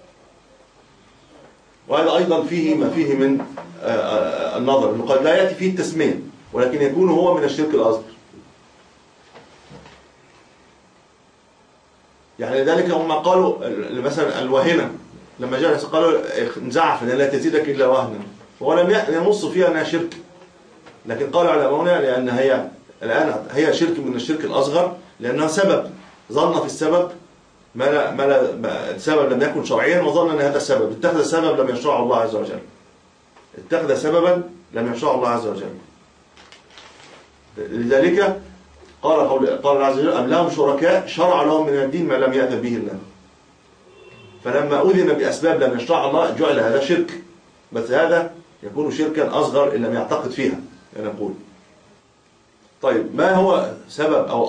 وهذا أيضا فيه ما فيه من النظر، إنه قد لا يأتي فيه التسمية ولكن يكون هو من الشرك الأصغر. يعني لذلك هم قالوا مثلا الوهنة لما جاء قالوا انزعف لا تزيدك إلا وهنا، ولم ينص فيها أنها شرك، لكن قالوا على أمونها لأن هي الآن هي شرك من الشرك الأصغر لأنها سبب، ظن في السبب ما لا ما لا السبب لم يكن شرعيا وظن أن هذا السبب، اتخذ سبب لم يشرعه الله عز وجل، اتخذ سببا لم يشرعه الله عز وجل. لذلك قال قال الله عز وجل أم لهم شركاء شرع لهم من الدين ما لم يأذن به الله. فلما أذن بأسباب لم يشرع الله جعل هذا شرك، بس هذا يكون شركا أصغر إن لم يعتقد فيها. يعني نقول طيب ما هو سبب أو